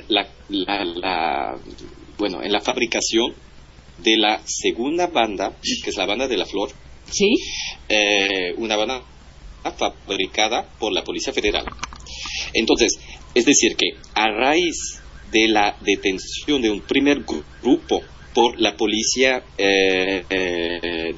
en la fabricación de la segunda banda, que es la banda de la Flor. Sí. Una banda fabricada por la Policía Federal. Entonces, es decir que a raíz de la detención de un primer grupo por la policía de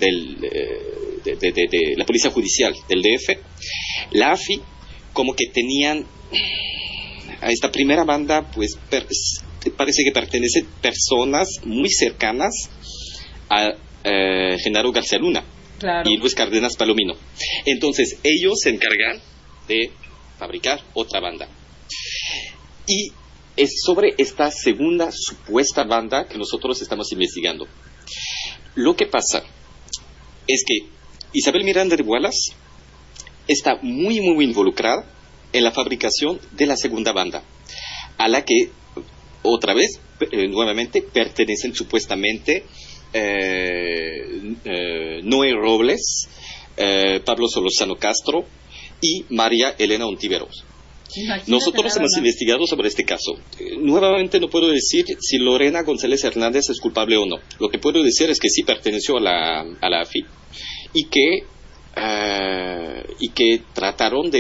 la Policía Judicial del DF, la AFI como que tenían a esta primera banda, pues parece que pertenecen personas muy cercanas a Genaro García Luna. Claro. Y Luis Cárdenas Palomino. Entonces ellos se encargan de fabricar otra banda, y es sobre esta segunda supuesta banda que nosotros estamos investigando. Lo que pasa es que Isabel Miranda de Gualas está muy involucrada en la fabricación de la segunda banda, a la que otra vez nuevamente pertenecen supuestamente Noé Robles, Pablo Solórzano Castro y María Elena Ontiveros. Imagínate Nosotros nada hemos más. investigado sobre este caso. Nuevamente no puedo decir si Lorena González Hernández es culpable o no. Lo que puedo decir es que sí perteneció a la AFI y que trataron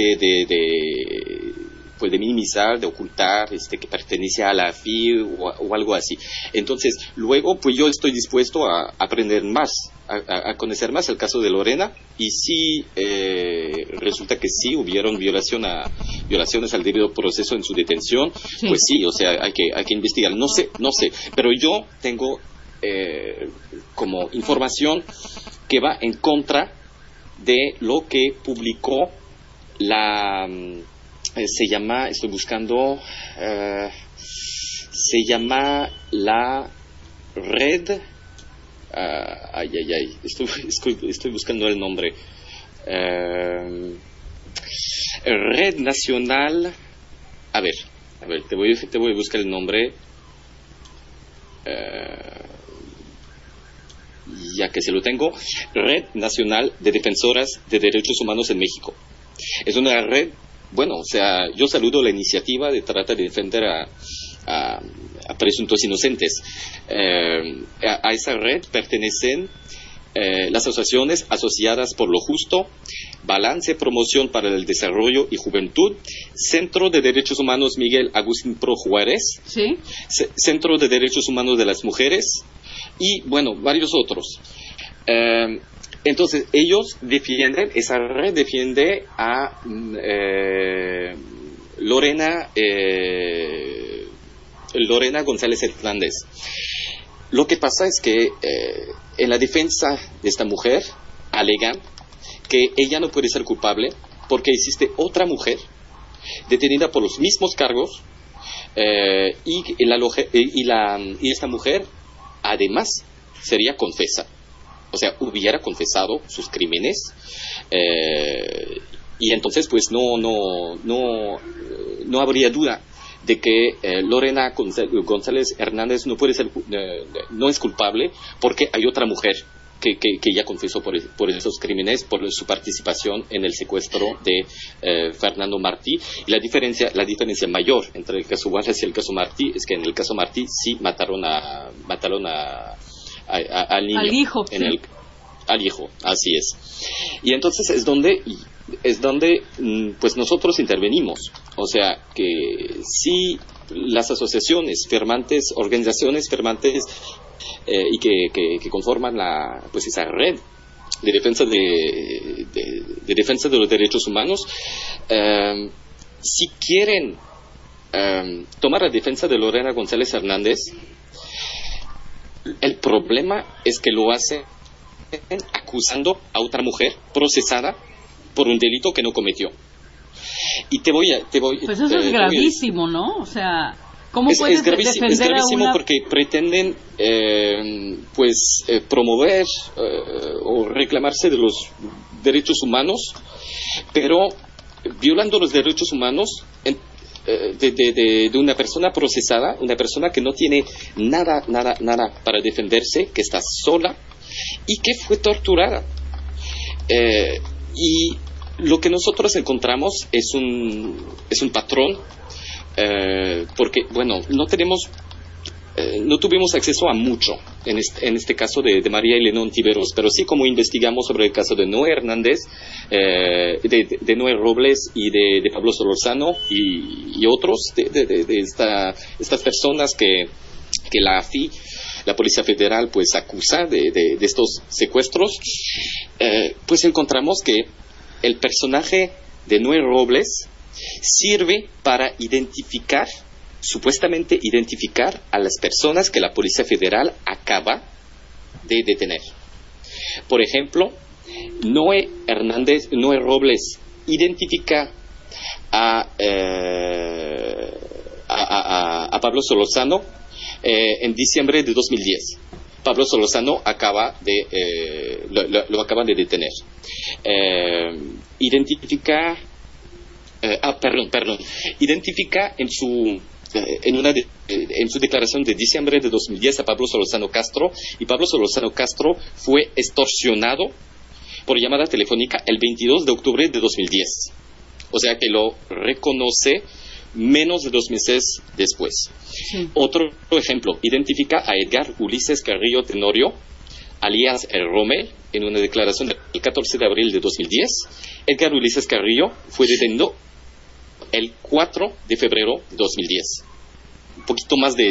pues de minimizar, de ocultar que pertenece a la AFI o algo así. Entonces, luego, pues yo estoy dispuesto a aprender más, a conocer más el caso de Lorena, y si resulta que sí hubieron violaciones al debido proceso en su detención, Sí. pues sí, o sea, hay que investigar. No sé, pero yo tengo como información que va en contra de lo que publicó se llama la red, estoy buscando el nombre, Red Nacional, a ver, te voy a buscar el nombre, ya que se lo tengo, Red Nacional de Defensoras de Derechos Humanos en México. Es una red, bueno, o sea, yo saludo la iniciativa de tratar de defender a presuntos inocentes. A esa red pertenecen las asociaciones asociadas por lo justo, Balance Promoción para el Desarrollo y Juventud, Centro de Derechos Humanos Miguel Agustín Pro Juárez, Sí. Centro de Derechos Humanos de las Mujeres y, bueno, varios otros. Entonces, esa red defiende a Lorena González Hernández. Lo que pasa es que en la defensa de esta mujer alegan que ella no puede ser culpable porque existe otra mujer detenida por los mismos cargos y esta mujer además sería confesa. O sea, hubiera confesado sus crímenes y entonces pues no habría duda de que Lorena González Hernández no es culpable porque hay otra mujer que ya confesó por esos crímenes, por su participación en el secuestro de Fernando Martí. Y la diferencia mayor entre el caso Wallace y el caso Martí es que en el caso Martí sí mataron al niño, Al hijo, al hijo, así es. Y entonces es donde pues nosotros intervenimos. O sea que si las asociaciones firmantes, organizaciones firmantes y que conforman esa red de defensa de defensa de los derechos humanos, si quieren tomar la defensa de Lorena González Hernández, el problema es que lo hacen acusando a otra mujer procesada por un delito que no cometió. Y Pues eso es gravísimo, ¿no? O sea, ¿cómo puedes defender es gravísimo a una... porque pretenden promover o reclamarse de los derechos humanos, pero violando los derechos humanos de una persona procesada, una persona que no tiene nada para defenderse, que está sola y que fue torturada. Y lo que nosotros encontramos es un patrón, porque, bueno, no tuvimos acceso a mucho en este caso de María Elena Ontiveros, pero sí como investigamos sobre el caso de Noé Hernández, de Noé Robles y de Pablo Solorzano y otros, de estas personas que la AFI, la Policía Federal, pues acusa de estos secuestros, pues encontramos que el personaje de Noé Robles sirve para supuestamente identificar a las personas que la Policía Federal acaba de detener. Por ejemplo, Noé Robles identifica a Pablo Solorzano en diciembre de 2010. Pablo Solorzano lo acaban de detener. Identifica en su declaración de diciembre de 2010 a Pablo Solorzano Castro, y Pablo Solorzano Castro fue extorsionado por llamada telefónica el 22 de octubre de 2010. O sea que lo reconoce menos de 2 meses después. Sí. Otro ejemplo, identifica a Edgar Ulises Carrillo Tenorio, alias El Rommel, en una declaración del 14 de abril de 2010. Edgar Ulises Carrillo fue detenido el 4 de febrero de 2010. Un poquito más de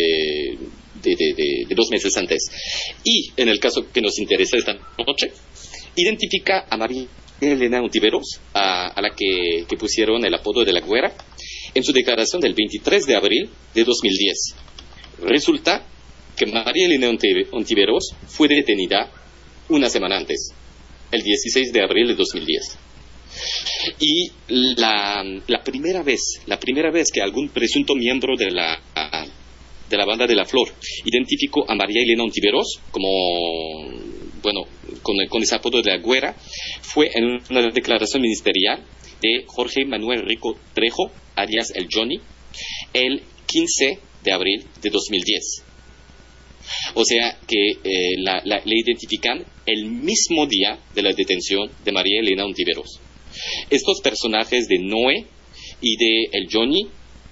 2 meses antes. Y en el caso que nos interesa esta noche, identifica a María Elena Ontiveros, a la que pusieron el apodo de la güera, en su declaración del 23 de abril de 2010. Resulta que María Elena Ontiveros fue detenida una semana antes, el 16 de abril de 2010. Y la primera vez que algún presunto miembro de la banda de la Flor identificó a María Elena Ontiveros como, bueno, con ese apodo de la güera, fue en una declaración ministerial de Jorge Manuel Rico Trejo, alias el Johnny, el 15 de abril de 2010. O sea que le identifican el mismo día de la detención de María Elena Ontiveros. Estos personajes de Noé y de el Johnny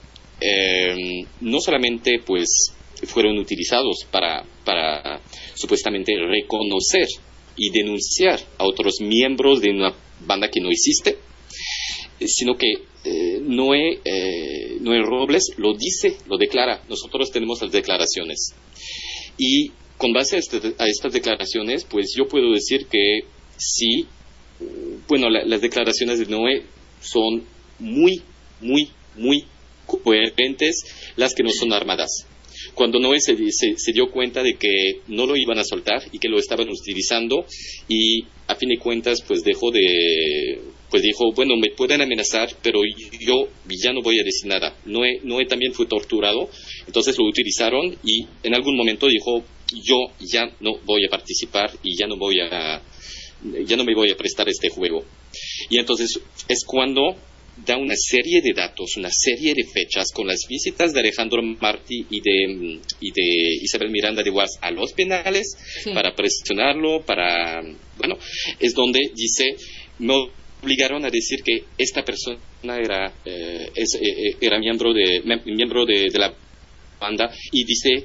no solamente pues fueron utilizados para supuestamente reconocer y denunciar a otros miembros de una banda que no existe, sino que Noé Robles lo dice, lo declara. Nosotros tenemos las declaraciones. Y con base a estas declaraciones, pues yo puedo decir que sí, bueno, las declaraciones de Noé son muy, muy, muy coherentes, las que no son armadas. Cuando Noé se dio cuenta de que no lo iban a soltar y que lo estaban utilizando, y a fin de cuentas pues dijo, bueno, me pueden amenazar, pero yo ya no voy a decir nada. Noé también fue torturado, entonces lo utilizaron y en algún momento dijo, yo ya no voy a participar y ya no me voy a prestar a este juego. Y entonces es cuando da una serie de datos, una serie de fechas, con las visitas de Alejandro Martí y de Isabel Miranda de Guas a los penales, sí, para presionarlo, bueno, es donde dice, me obligaron a decir que esta persona era miembro de la banda, y dice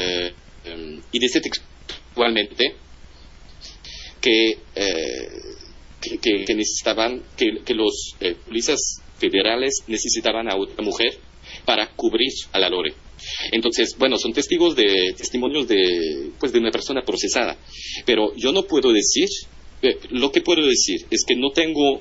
textualmente que necesitaban, que los policías federales necesitaban a otra mujer para cubrir a la Lore. Entonces, bueno, son testimonios de una persona procesada. Pero yo no puedo decir, lo que puedo decir es que no tengo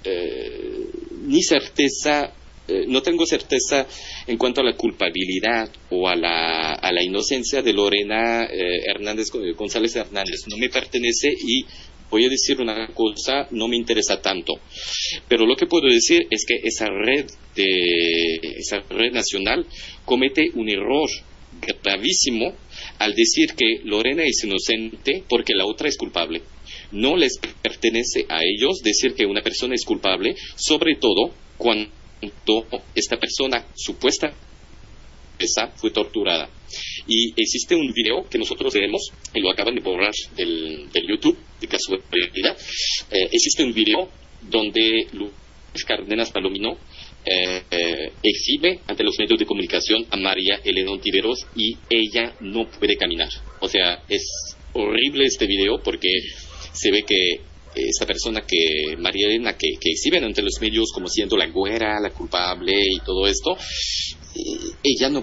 no tengo certeza en cuanto a la culpabilidad o a la inocencia de Lorena González Hernández. No me pertenece y voy a decir una cosa, no me interesa tanto. Pero lo que puedo decir es que esa red nacional comete un error gravísimo al decir que Lorena es inocente porque la otra es culpable. No les pertenece a ellos decir que una persona es culpable, sobre todo cuando esta persona supuesta fue torturada. Y existe un video que nosotros vemos, y lo acaban de borrar del YouTube, de casualidad. Existe un video donde Luis Cárdenas Palomino exhibe ante los medios de comunicación a María Elena Ontiveros y ella no puede caminar. O sea, es horrible este video porque se ve que esta persona que María Elena que exhiben ante los medios como siendo la güera, la culpable y todo esto, ella no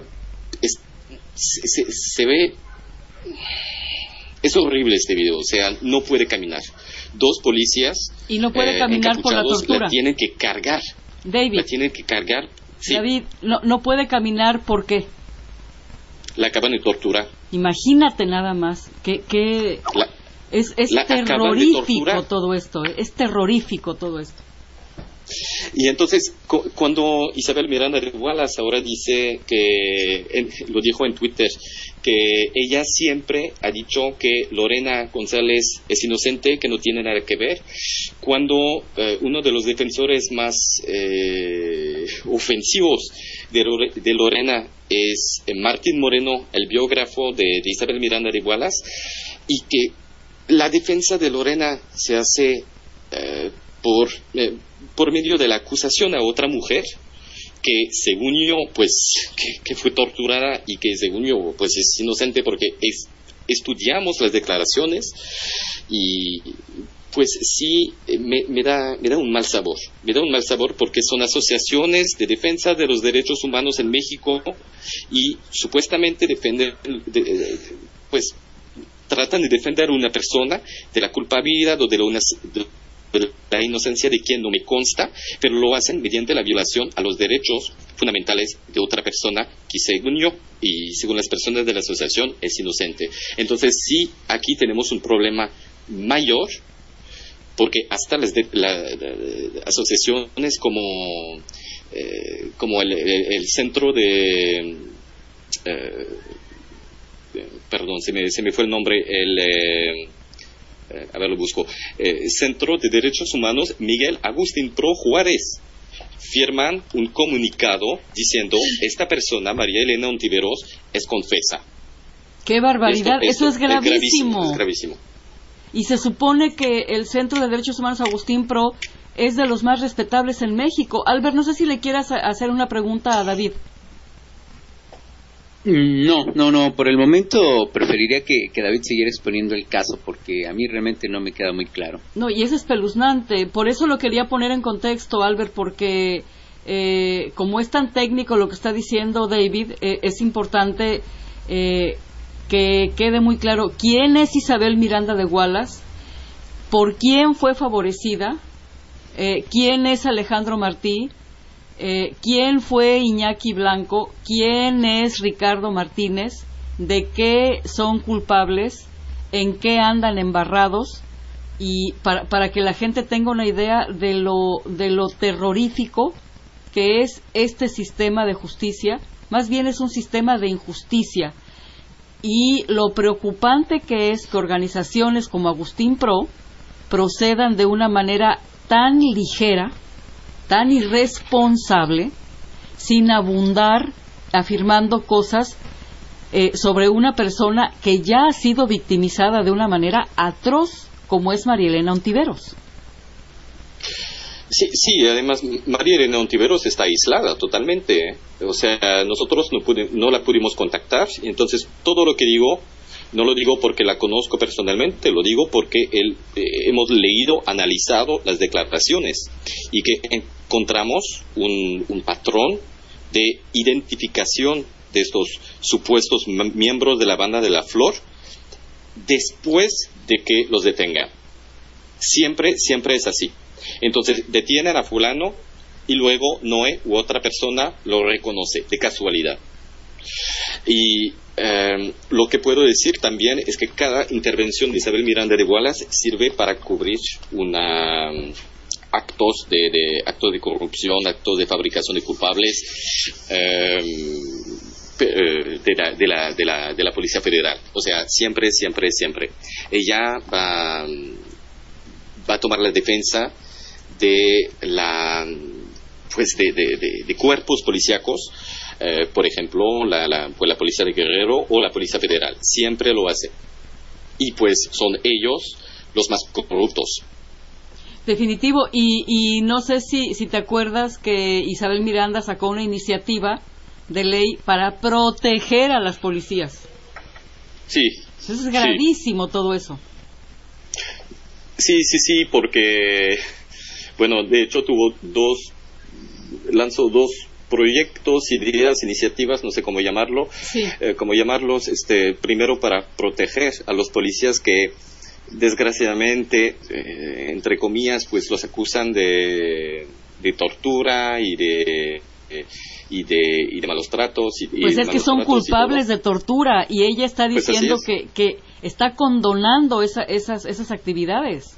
se ve, es horrible este video. O sea, no puede caminar. 2 policías y no puede caminar por la tortura. La tienen que cargar. David, la tienen que cargar. Sí. David, no puede caminar, ¿por qué? La acaban de torturar. Imagínate nada más que es terrorífico todo esto, es terrorífico todo esto. Y entonces, cuando Isabel Miranda de Wallace ahora dice lo dijo en Twitter, que ella siempre ha dicho que Lorena González es inocente, que no tiene nada que ver, cuando uno de los defensores más ofensivos de Lorena es Martín Moreno, el biógrafo de Isabel Miranda de Wallace, y que la defensa de Lorena se hace por medio de la acusación a otra mujer que según yo pues que fue torturada y que según yo pues es inocente porque estudiamos las declaraciones y pues sí me da un mal sabor. Me da un mal sabor porque son asociaciones de defensa de los derechos humanos en México y supuestamente pues tratan de defender a una persona de la culpabilidad o de la inocencia de quien no me consta, pero lo hacen mediante la violación a los derechos fundamentales de otra persona que según yo y según las personas de la asociación es inocente. Entonces sí, aquí tenemos un problema mayor porque hasta las asociaciones como el centro de perdón, se me fue el nombre, a ver, lo busco. Centro de Derechos Humanos Miguel Agustín Pro Juárez firman un comunicado diciendo esta persona, María Elena Ontiveros, es confesa. ¡Qué barbaridad! Eso es gravísimo. Es gravísimo. Y se supone que el Centro de Derechos Humanos Agustín Pro es de los más respetables en México. Albert, no sé si le quieras hacer una pregunta a David. No, por el momento preferiría que David siguiera exponiendo el caso porque a mí realmente no me queda muy claro. No, y es espeluznante, por eso lo quería poner en contexto, Albert, porque como es tan técnico lo que está diciendo David, es importante que quede muy claro quién es Isabel Miranda de Wallace, por quién fue favorecida, quién es Alejandro Martí, quién fue Iñaki Blanco, quién es Ricardo Martínez, de qué son culpables, en qué andan embarrados, y para que la gente tenga una idea de lo terrorífico que es este sistema de justicia. Más bien es un sistema de injusticia, y lo preocupante que es que organizaciones como Agustín Pro procedan de una manera tan ligera, tan irresponsable, sin abundar afirmando cosas sobre una persona que ya ha sido victimizada de una manera atroz, como es María Elena Ontiveros. Sí, además María Elena Ontiveros está aislada totalmente, o sea, nosotros no la pudimos contactar, y entonces todo lo que digo no lo digo porque la conozco personalmente, lo digo porque hemos leído, analizado las declaraciones y que encontramos un patrón de identificación de estos supuestos miembros de la banda de la Flor después de que los detengan. Siempre es así. Entonces detienen a fulano y luego Noé u otra persona lo reconoce de casualidad. Y lo que puedo decir también es que cada intervención de Isabel Miranda de Wallace sirve para cubrir actos de corrupción, actos de fabricación de culpables de la Policía Federal. O sea, siempre ella va a tomar la defensa de cuerpos policíacos, por ejemplo la Policía de Guerrero o la Policía Federal. Siempre lo hace, y pues son ellos los más corruptos. Definitivo. Y no sé si te acuerdas que Isabel Miranda sacó una iniciativa de ley para proteger a las policías. Sí. Eso es gravísimo, todo eso. Sí, porque bueno, de hecho lanzó dos proyectos, ideas, iniciativas, no sé cómo llamarlos, primero para proteger a los policías que desgraciadamente, entre comillas, pues los acusan de tortura y de malos tratos. Pues es que son culpables de tortura, y ella está diciendo que está condonando esas actividades.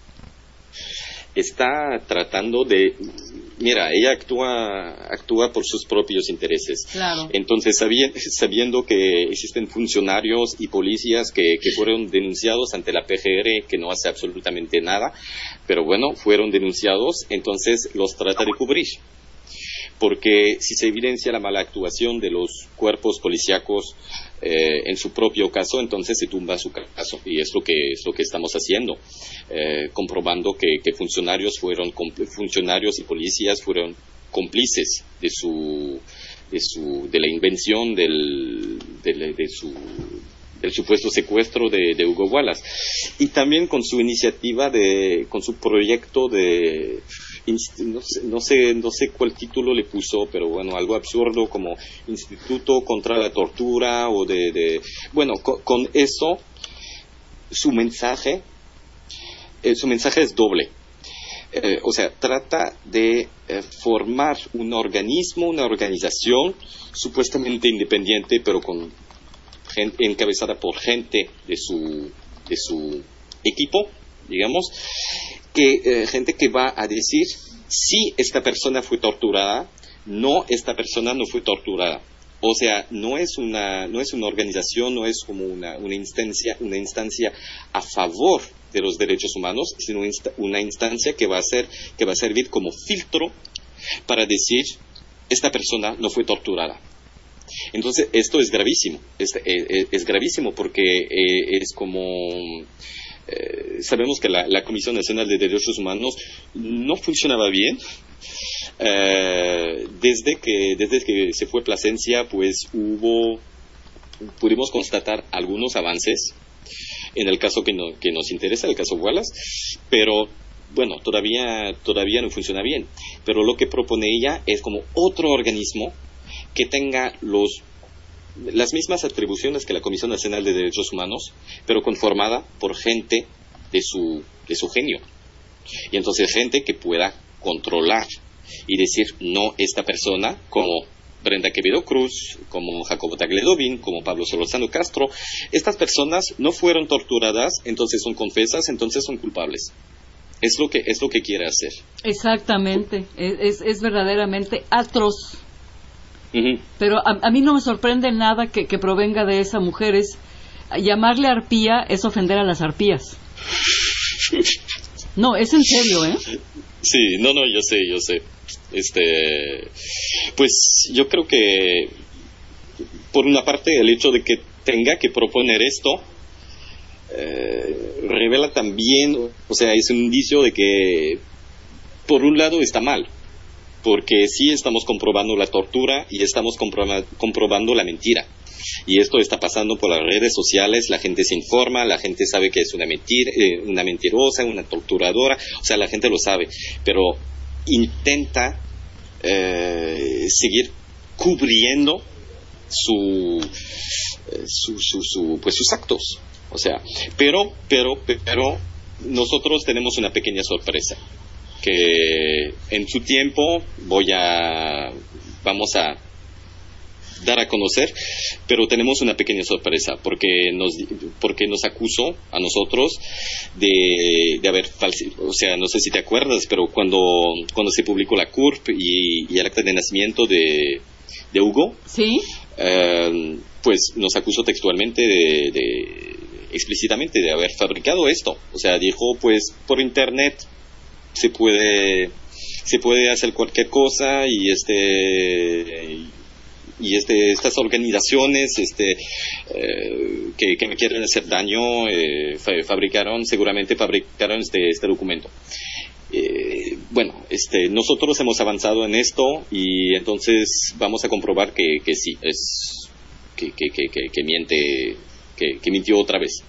Está tratando de... Mira, ella actúa por sus propios intereses. Claro. Entonces, sabiendo que existen funcionarios y policías que fueron denunciados ante la PGR, que no hace absolutamente nada, pero bueno, fueron denunciados, entonces los trata de cubrir. Porque si se evidencia la mala actuación de los cuerpos policíacos, en su propio caso, entonces se tumba su caso, y es lo que estamos haciendo, comprobando que funcionarios y policías fueron cómplices de la invención del supuesto secuestro de Hugo Wallace, y también con su iniciativa con su proyecto de, no sé cuál título le puso, pero bueno, algo absurdo como Instituto contra la Tortura, o bueno, con eso su mensaje es doble. O sea, trata de formar un organismo, una organización supuestamente independiente, pero con gente, encabezada por gente de su equipo, digamos, gente que va a decir si esta persona fue torturada, no, esta persona no fue torturada. O sea, no es una organización, no es como una instancia a favor de los derechos humanos, sino una instancia que va a servir como filtro para decir esta persona no fue torturada. Entonces, esto es gravísimo. Es gravísimo porque es como sabemos que la Comisión Nacional de Derechos Humanos no funcionaba bien. Desde que se fue Plasencia, pues pudimos constatar algunos avances en el caso que nos interesa, el caso Wallace, pero bueno, todavía no funciona bien. Pero lo que propone ella es como otro organismo que tenga las mismas atribuciones que la Comisión Nacional de Derechos Humanos, pero conformada por gente de su genio. Y entonces gente que pueda controlar y decir, no, esta persona, como Brenda Quevedo Cruz, como Jacobo Tagle-Dovin, como Pablo Solórzano Castro, estas personas no fueron torturadas, entonces son confesas, entonces son culpables. Es lo que quiere hacer. Exactamente, es verdaderamente atroz. Uh-huh. Pero a mí no me sorprende nada que provenga de esa mujer. Llamarle arpía es ofender a las arpías. No, es en serio, ¿eh? Sí, no, yo sé. Pues yo creo que por una parte el hecho de que tenga que proponer esto revela también, o sea, es un indicio de que por un lado está mal, porque sí estamos comprobando la tortura y estamos comprobando la mentira. Y esto está pasando por las redes sociales, la gente se informa, la gente sabe que es una mentirosa, una torturadora, o sea, la gente lo sabe, pero intenta seguir cubriendo pues sus actos, o sea, pero nosotros tenemos una pequeña sorpresa que en su tiempo vamos a dar a conocer, pero tenemos una pequeña sorpresa porque nos acusó a nosotros de haber o sea, no sé si te acuerdas, pero cuando se publicó la CURP y el acta de nacimiento de Hugo, sí, pues nos acusó textualmente explícitamente de haber fabricado esto. O sea, dijo, pues por internet se puede hacer cualquier cosa y estas organizaciones que me quieren hacer daño seguramente fabricaron este documento. Bueno, nosotros hemos avanzado en esto y entonces vamos a comprobar que sí, que miente, que mintió otra vez.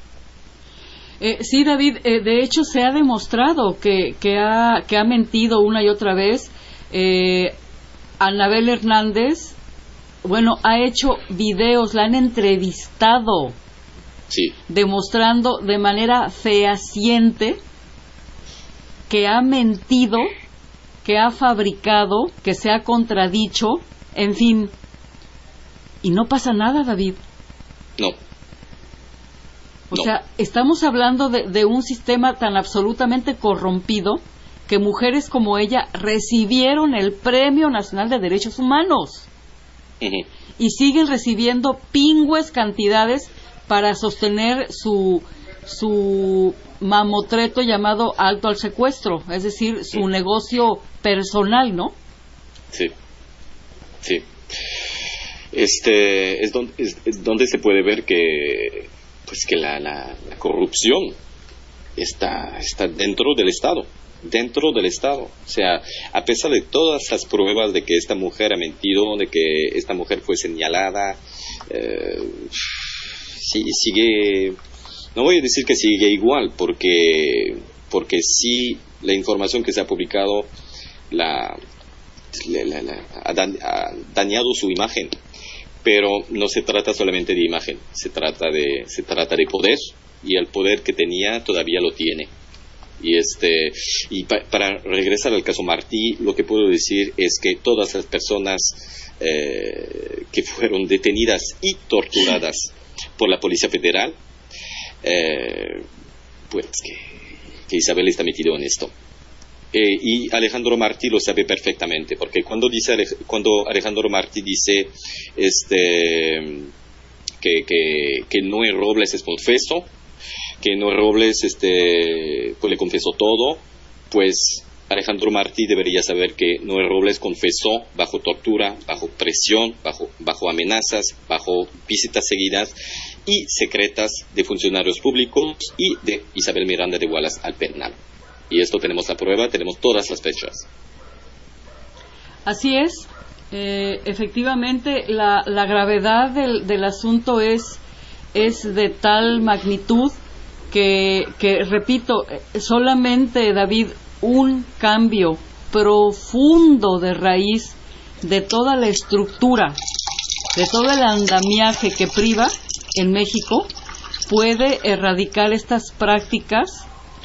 Sí, David, de hecho se ha demostrado que ha mentido una y otra vez. Anabel Hernández, bueno, ha hecho videos, la han entrevistado, sí, demostrando de manera fehaciente que ha mentido, que ha fabricado, que se ha contradicho, en fin. Y no pasa nada, David. No. O sea, estamos hablando de un sistema tan absolutamente corrompido que mujeres como ella recibieron el Premio Nacional de Derechos Humanos. Uh-huh. Y siguen recibiendo pingües cantidades para sostener su mamotreto llamado alto al secuestro, es decir, su negocio personal, ¿no? Sí. es donde se puede ver que pues que la corrupción está dentro del Estado. O sea, a pesar de todas las pruebas de que esta mujer ha mentido, de que esta mujer fue señalada, sigue, no voy a decir que sigue igual, porque sí, la información que se ha publicado ha dañado su imagen, pero no se trata solamente de imagen, se trata de poder, y el poder que tenía todavía lo tiene. Para regresar al caso Martí, lo que puedo decir es que todas las personas que fueron detenidas y torturadas por la Policía Federal, pues que Isabel está metido en esto. Y Alejandro Martí lo sabe perfectamente, porque cuando Alejandro Martí dice que Noé Robles es confeso, que Noé Robles pues le confesó todo, pues Alejandro Martí debería saber que Noé Robles confesó bajo tortura, bajo presión, bajo amenazas, bajo visitas seguidas y secretas de funcionarios públicos y de Isabel Miranda de Wallace al penal. Y esto tenemos la prueba, tenemos todas las fechas. Así es. Efectivamente, la gravedad del asunto es de tal magnitud que, repito, solamente, David, un cambio profundo de raíz de toda la estructura, de todo el andamiaje que priva en México, puede erradicar estas prácticas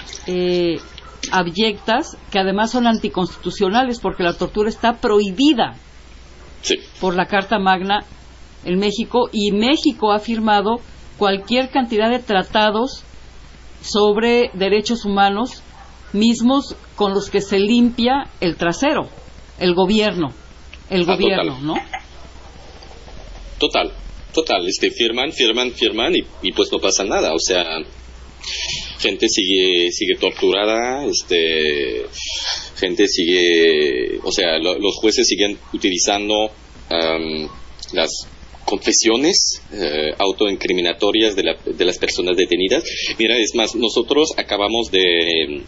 abyectas, que además son anticonstitucionales, porque la tortura está prohibida por la Carta Magna en México, y México ha firmado cualquier cantidad de tratados sobre derechos humanos, mismos con los que se limpia el trasero, el gobierno, total. ¿no? Total, firman y pues no pasa nada, o sea, gente sigue torturada, gente sigue, o sea, los jueces siguen utilizando las confesiones autoincriminatorias de las personas detenidas. Mira, es más, nosotros acabamos de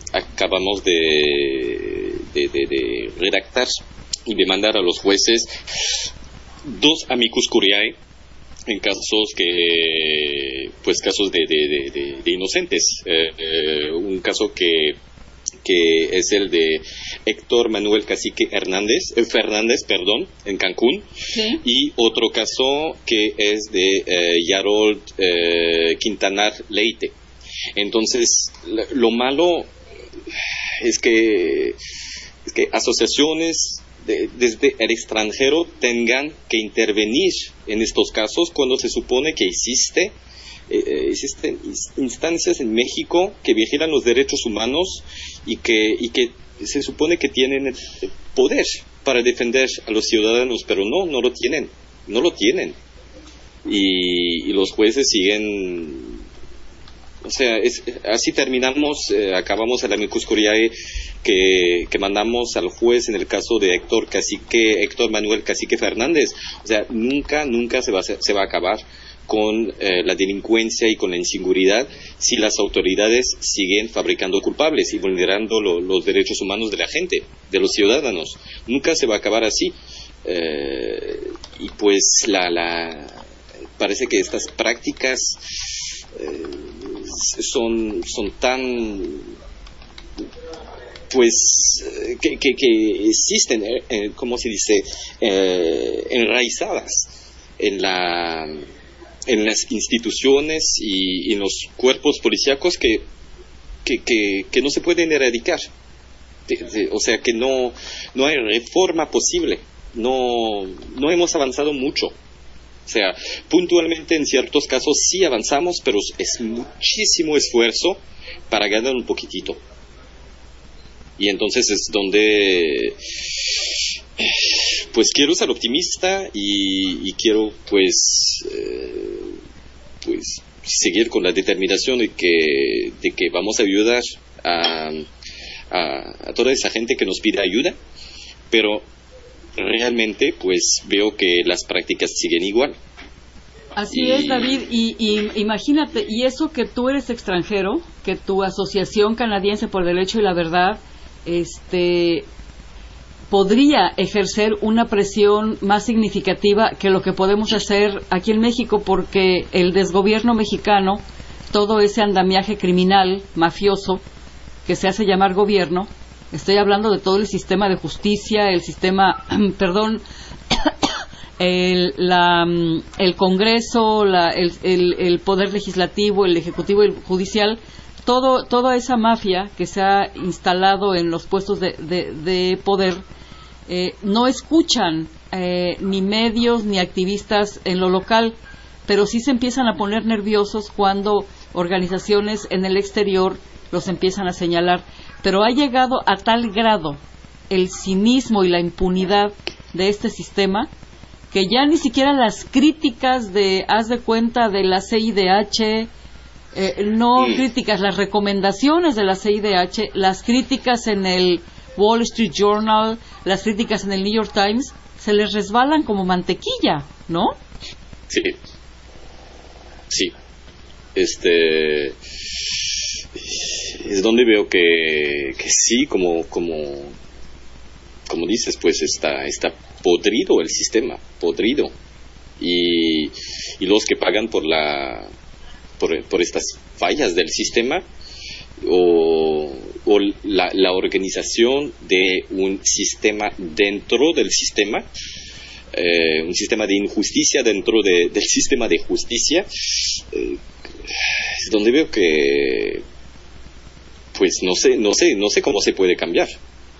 redactar y de mandar a los jueces 2 amicus curiae en casos casos de inocentes. Un caso que es el de Héctor Manuel Cacique Fernández, en Cancún, ¿sí? Y otro caso que es de Yarold Quintanar Leite. Entonces, lo malo es que asociaciones desde el extranjero tengan que intervenir en estos casos cuando se supone que existen instancias en México que vigilan los derechos humanos y que se supone que tienen el poder para defender a los ciudadanos, pero no lo tienen. Y los jueces siguen, o sea, así acabamos el amicus curiae que mandamos al juez en el caso de Héctor Manuel Cacique Fernández. O sea, nunca se va a acabar con la delincuencia y con la inseguridad si las autoridades siguen fabricando culpables y vulnerando los derechos humanos de la gente, de los ciudadanos. Nunca se va a acabar así. Y pues parece que estas prácticas son tan, pues, que existen, ¿cómo se dice?, enraizadas en las instituciones y en los cuerpos policíacos que no se pueden erradicar. O sea, que no hay reforma posible. No hemos avanzado mucho. O sea, puntualmente en ciertos casos sí avanzamos, pero es muchísimo esfuerzo para ganar un poquitito. Y entonces es donde pues quiero ser optimista y quiero pues seguir con la determinación de que vamos a ayudar a toda esa gente que nos pide ayuda, pero realmente pues veo que las prácticas siguen igual. Así es, David, y imagínate, y eso que tú eres extranjero, que tu Asociación Canadiense por el Derecho y la Verdad podría ejercer una presión más significativa que lo que podemos hacer aquí en México, porque el desgobierno mexicano, todo ese andamiaje criminal, mafioso, que se hace llamar gobierno, estoy hablando de todo el sistema de justicia, el sistema, perdón, el Congreso, el Poder Legislativo, el Ejecutivo y el Judicial, toda esa mafia que se ha instalado en los puestos de poder, no escuchan ni medios ni activistas en lo local, pero sí se empiezan a poner nerviosos cuando organizaciones en el exterior los empiezan a señalar. Pero ha llegado a tal grado el cinismo y la impunidad de este sistema que ya ni siquiera las críticas haz de cuenta, de la CIDH, críticas, las recomendaciones de la CIDH, las críticas en el Wall Street Journal, las críticas en el New York Times, se les resbalan como mantequilla, ¿no? Sí. Es donde veo que sí, como dices, pues está podrido el sistema, podrido, y los que pagan por estas fallas del sistema o la organización de un sistema dentro del sistema, un sistema de injusticia dentro del sistema de justicia, es donde veo que pues no sé cómo se puede cambiar.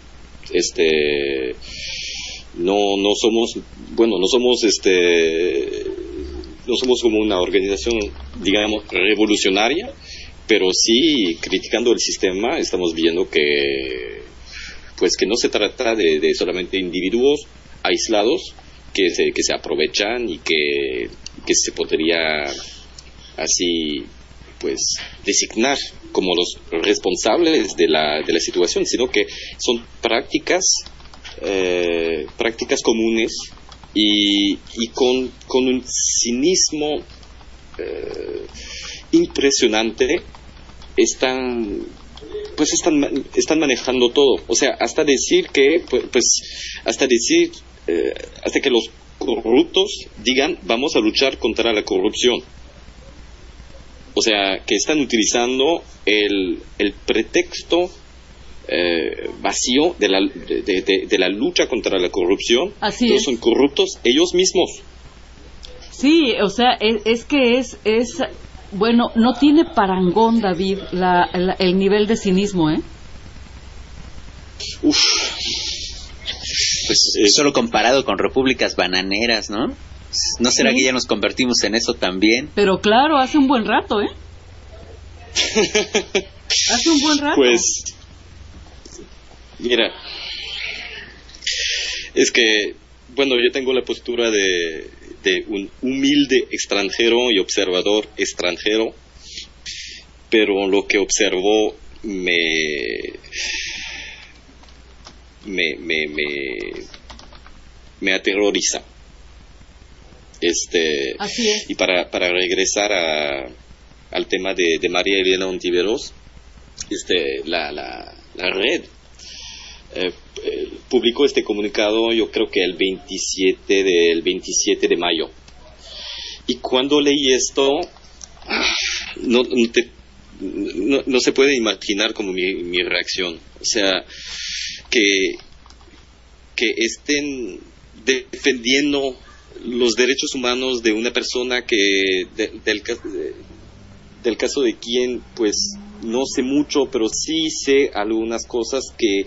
No somos como una organización, digamos, revolucionaria, pero sí, criticando el sistema, estamos viendo que no se trata de solamente individuos aislados que se aprovechan y que se podría así pues designar como los responsables de la situación, sino que son prácticas comunes y con un cinismo impresionante están manejando todo. O sea, hasta que los corruptos digan vamos a luchar contra la corrupción. O sea, que están utilizando el pretexto vacío de la lucha contra la corrupción. Así es. Son corruptos ellos mismos. Sí, o sea, es que es bueno, no tiene parangón, David, el nivel de cinismo, ¿eh? Uf. Pues solo comparado con repúblicas bananeras, ¿no? ¿No será que ya nos convertimos en eso también? Pero claro, hace un buen rato, ¿eh? Hace un buen rato. Pues, mira, es que, bueno, yo tengo la postura de un humilde extranjero y observador extranjero, pero lo que observo me aterroriza. Así es. Y para regresar al tema de María Elena Ontiveros, la red publicó este comunicado, yo creo que el 27 de mayo. Y cuando leí esto, no se puede imaginar como mi reacción. O sea, que estén defendiendo los derechos humanos de una persona que del caso de quien pues no sé mucho, pero sí sé algunas cosas que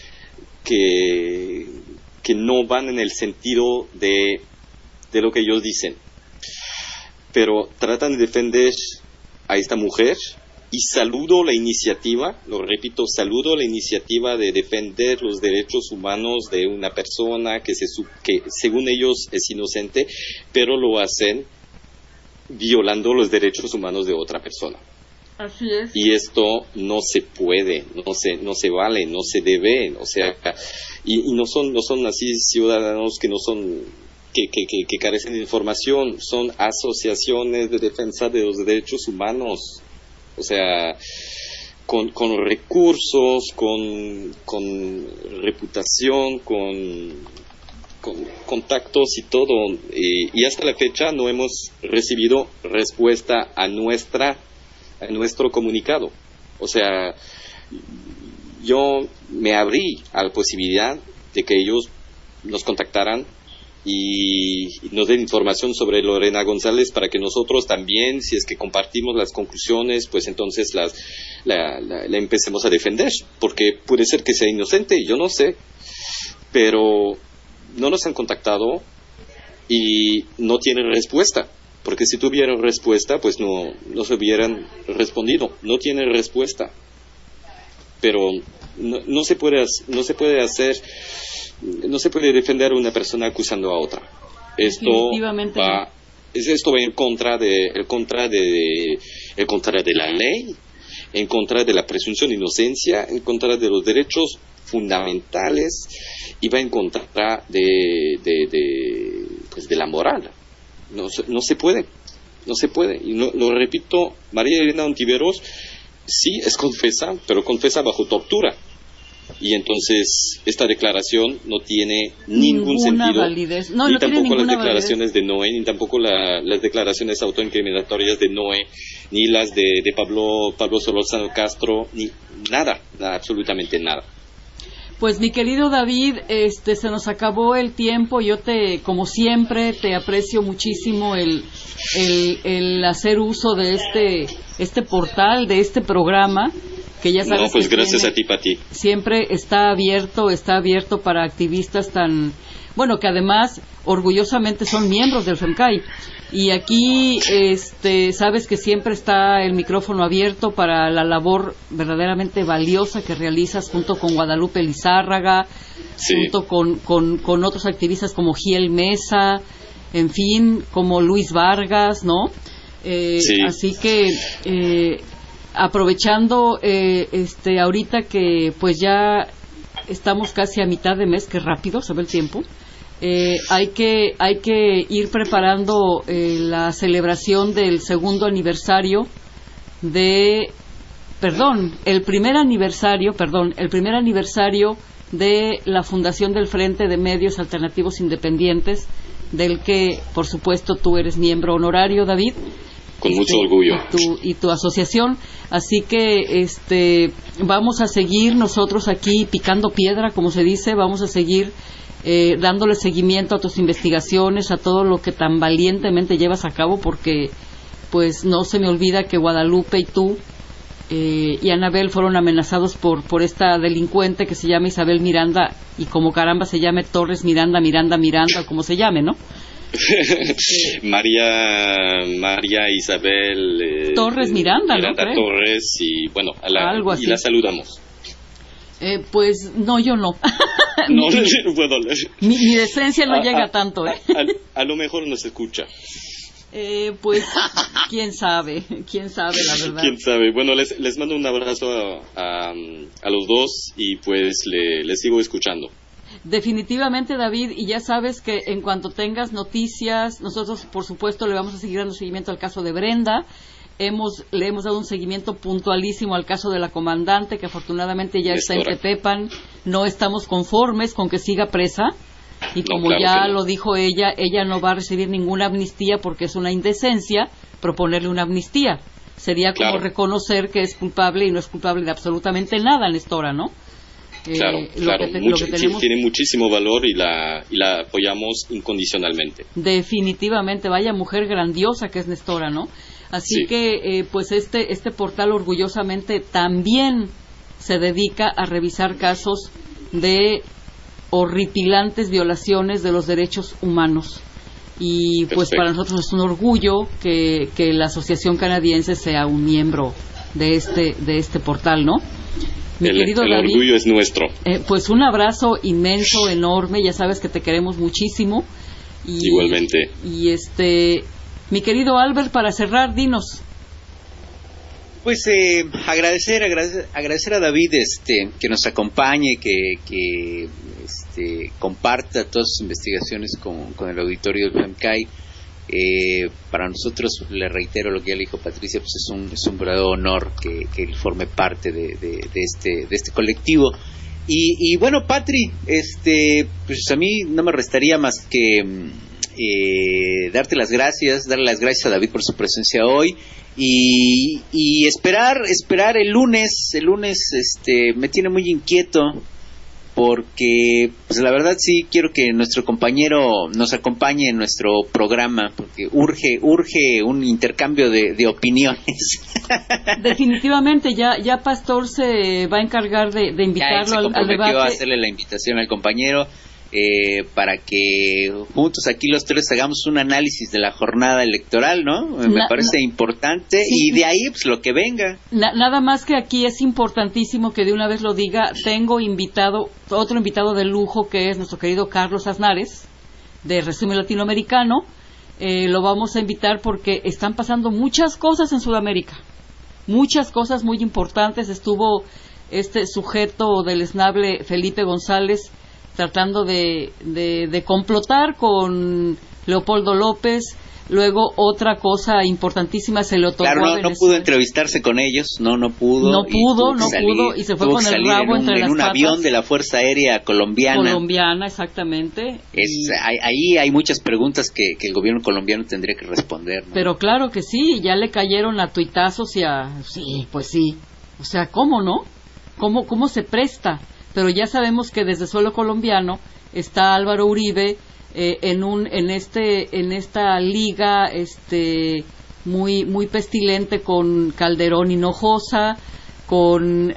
no van en el sentido de lo que ellos dicen, pero tratan de defender a esta mujer. Y saludo la iniciativa, lo repito, saludo la iniciativa de defender los derechos humanos de una persona que según ellos es inocente, pero lo hacen violando los derechos humanos de otra persona. Así es. Y esto no se puede, no se vale, no se debe, o sea, y no son así ciudadanos que no son, que carecen de información, son asociaciones de defensa de los derechos humanos, o sea, con recursos, con reputación, con contactos y todo, y hasta la fecha no hemos recibido respuesta a nuestro comunicado. O sea, yo me abrí a la posibilidad de que ellos nos contactaran y nos den información sobre Lorena González para que nosotros también, si es que compartimos las conclusiones, pues entonces la empecemos a defender, porque puede ser que sea inocente, yo no sé, pero no nos han contactado y no tienen respuesta, porque si tuvieran respuesta, pues no se hubieran respondido, no tienen respuesta, pero no se puede hacer. No se puede defender a una persona acusando a otra. Esto va en contra de la ley, en contra de la presunción de inocencia, en contra de los derechos fundamentales y va en contra de la moral. No se puede. Y lo repito, María Elena Ontiveros sí es confesa, pero confesa bajo tortura. Y entonces esta declaración no tiene ningún sentido, validez. Ni tampoco las declaraciones de Noé, ni tampoco las declaraciones autoincriminatorias de Noé, ni las de Pablo Solórzano Castro, ni nada, absolutamente nada. Pues mi querido David, se nos acabó el tiempo. Yo como siempre, te aprecio muchísimo el hacer uso de este portal, de este programa, que ya sabes. No, pues gracias a ti, Pati. Siempre está abierto para activistas que además orgullosamente son miembros del FEMCAI. Y aquí, sabes que siempre está el micrófono abierto para la labor verdaderamente valiosa que realizas junto con Guadalupe Lizárraga, sí, junto con otros activistas como Giel Mesa, en fin, como Luis Vargas, ¿no? Sí. Así que, aprovechando, ahorita que pues ya estamos casi a mitad de mes, que rápido se ve el tiempo. Hay que ir preparando la celebración del el primer aniversario de la fundación del Frente de Medios Alternativos Independientes, del que por supuesto tú eres miembro honorario, David. Con mucho orgullo. Y tu asociación. Así que vamos a seguir nosotros aquí picando piedra, como se dice, vamos a seguir dándole seguimiento a tus investigaciones, a todo lo que tan valientemente llevas a cabo, porque pues no se me olvida que Guadalupe y tú y Anabel fueron amenazados por esta delincuente que se llama Isabel Miranda, y como caramba se llame Torres Miranda, o como se llame, ¿no? María Isabel Torres Miranda, ¿no? Torres, y bueno, y la saludamos. Pues no, yo no. No puedo. Mi decencia no llega tanto. A lo mejor nos escucha. Pues quién sabe, la verdad. Quién sabe. Bueno, les mando un abrazo a los dos y pues les sigo escuchando. Definitivamente, David, y ya sabes que en cuanto tengas noticias, nosotros por supuesto le vamos a seguir dando seguimiento al caso de Brenda. Le hemos dado un seguimiento puntualísimo al caso de la comandante, que afortunadamente ya está en Tepepan. No estamos conformes con que siga presa, y como ya lo dijo ella no va a recibir ninguna amnistía, porque es una indecencia proponerle una amnistía. Sería como reconocer que es culpable y no es culpable de absolutamente nada, Nestora, ¿no? Claro. Tiene muchísimo valor y la apoyamos incondicionalmente. Definitivamente, vaya mujer grandiosa que es Nestora, ¿no? Así que, pues este portal orgullosamente también se dedica a revisar casos de horripilantes violaciones de los derechos humanos. Y pues para nosotros es un orgullo que la Asociación Canadiense sea un miembro de este portal, ¿no? Mi querido David, orgullo es nuestro. Pues un abrazo inmenso, enorme, ya sabes que te queremos muchísimo. Igualmente. Y mi querido Albert, para cerrar, dinos. Pues agradecer a David que nos acompañe, que comparta todas sus investigaciones con el auditorio del FEMCAI. Para nosotros, le reitero lo que ya le dijo Patricia, pues es un verdadero honor que él forme parte de este colectivo. Y bueno, Patri, pues a mí no me restaría más que darle las gracias a David por su presencia hoy y esperar el lunes. Me tiene muy inquieto porque pues la verdad sí quiero que nuestro compañero nos acompañe en nuestro programa, porque urge un intercambio de opiniones. Definitivamente ya Pastor se va a encargar de invitarlo al debate. A hacerle la invitación al compañero para que juntos aquí los tres hagamos un análisis de la jornada electoral, ¿no? Me parece importante, sí. Y de ahí pues lo que venga. Nada más que aquí es importantísimo que de una vez lo diga. Tengo otro invitado de lujo, que es nuestro querido Carlos Aznares, de Resumen Latinoamericano. Lo vamos a invitar porque están pasando muchas cosas en Sudamérica, muchas cosas muy importantes. Estuvo este sujeto del esnable Felipe González tratando de complotar con Leopoldo López. Luego otra cosa importantísima se le otorgó. Claro, no pudo entrevistarse con ellos, no pudo. No pudo y se fue con el rabo entre las patas. En un avión de la Fuerza Aérea Colombiana. Colombiana, exactamente. Ahí hay muchas preguntas que el gobierno colombiano tendría que responder, ¿no? Pero claro que sí, ya le cayeron a tuitazos y sí, pues sí. O sea, ¿cómo no? ¿Cómo se presta? Pero ya sabemos que desde suelo colombiano está Álvaro Uribe en esta liga muy pestilente con Calderón Hinojosa, con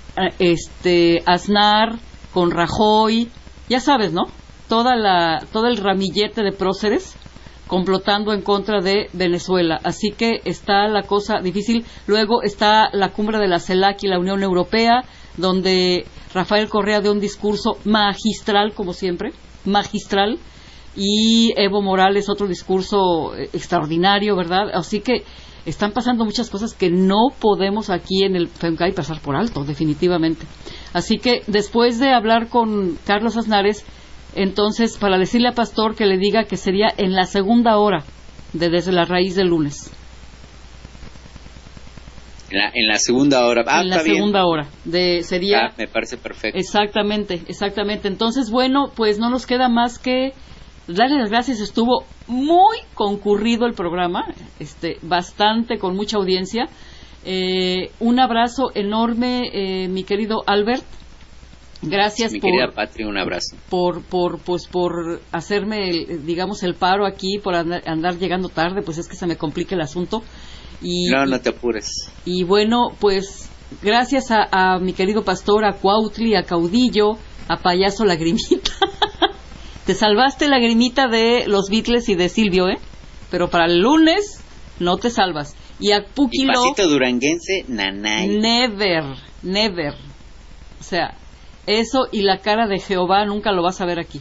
Aznar, con Rajoy, ya sabes, ¿no? Todo el ramillete de próceres complotando en contra de Venezuela. Así que está la cosa difícil. Luego está la cumbre de la CELAC y la Unión Europea, donde Rafael Correa dio un discurso magistral, como siempre, magistral, y Evo Morales otro discurso extraordinario, ¿verdad? Así que están pasando muchas cosas que no podemos aquí en el FEMCAI pasar por alto, definitivamente. Así que después de hablar con Carlos Aznares, entonces, para decirle a Pastor que le diga que sería en la segunda hora de Desde la Raíz del lunes. En la segunda hora. En la segunda hora. Sería. Me parece perfecto. Exactamente. Entonces, bueno, pues no nos queda más que darle las gracias. Estuvo muy concurrido el programa, bastante, con mucha audiencia. Un abrazo enorme, mi querido Albert. Gracias, mi querida Patria, un abrazo. Por hacerme, el paro aquí, por andar llegando tarde, pues es que se me complica el asunto. No te apures. Y bueno, pues gracias a mi querido Pastor, a Cuautli, a Caudillo, a Payaso Lagrimita. Te salvaste, Lagrimita, de los Beatles y de Silvio, pero para el lunes no te salvas. Y a Puki Love, pasito duranguense, nanay. Never. O sea, eso y la cara de Jehová nunca lo vas a ver aquí.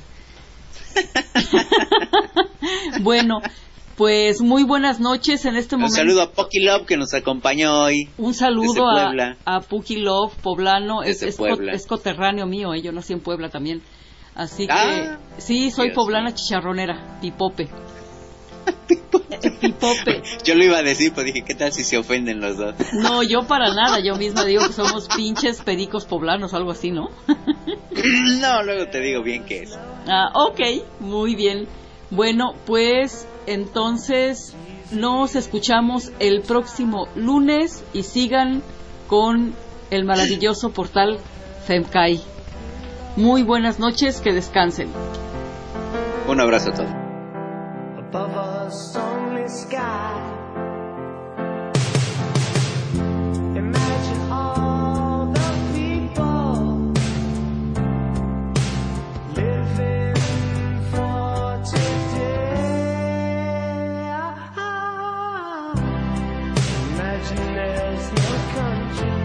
Bueno, pues muy buenas noches en este momento. Un saludo a Puki Love, que nos acompañó hoy. Un saludo a Puki Love, poblano. Es coterráneo mío, yo nací en Puebla también. Así que sí, soy Dios poblana mío. Chicharronera, pipope. Pipope. Yo lo iba a decir, pero dije, ¿qué tal si se ofenden los dos? No, yo para nada, yo misma digo que somos pinches pericos poblanos, algo así, ¿no? No, luego te digo bien qué es. Ok, muy bien. Bueno, pues entonces nos escuchamos el próximo lunes y sigan con el maravilloso portal FEMCAI. Muy buenas noches, que descansen. Un abrazo a todos. Above a sunny sky, imagine all the people living for today. Imagine there's no country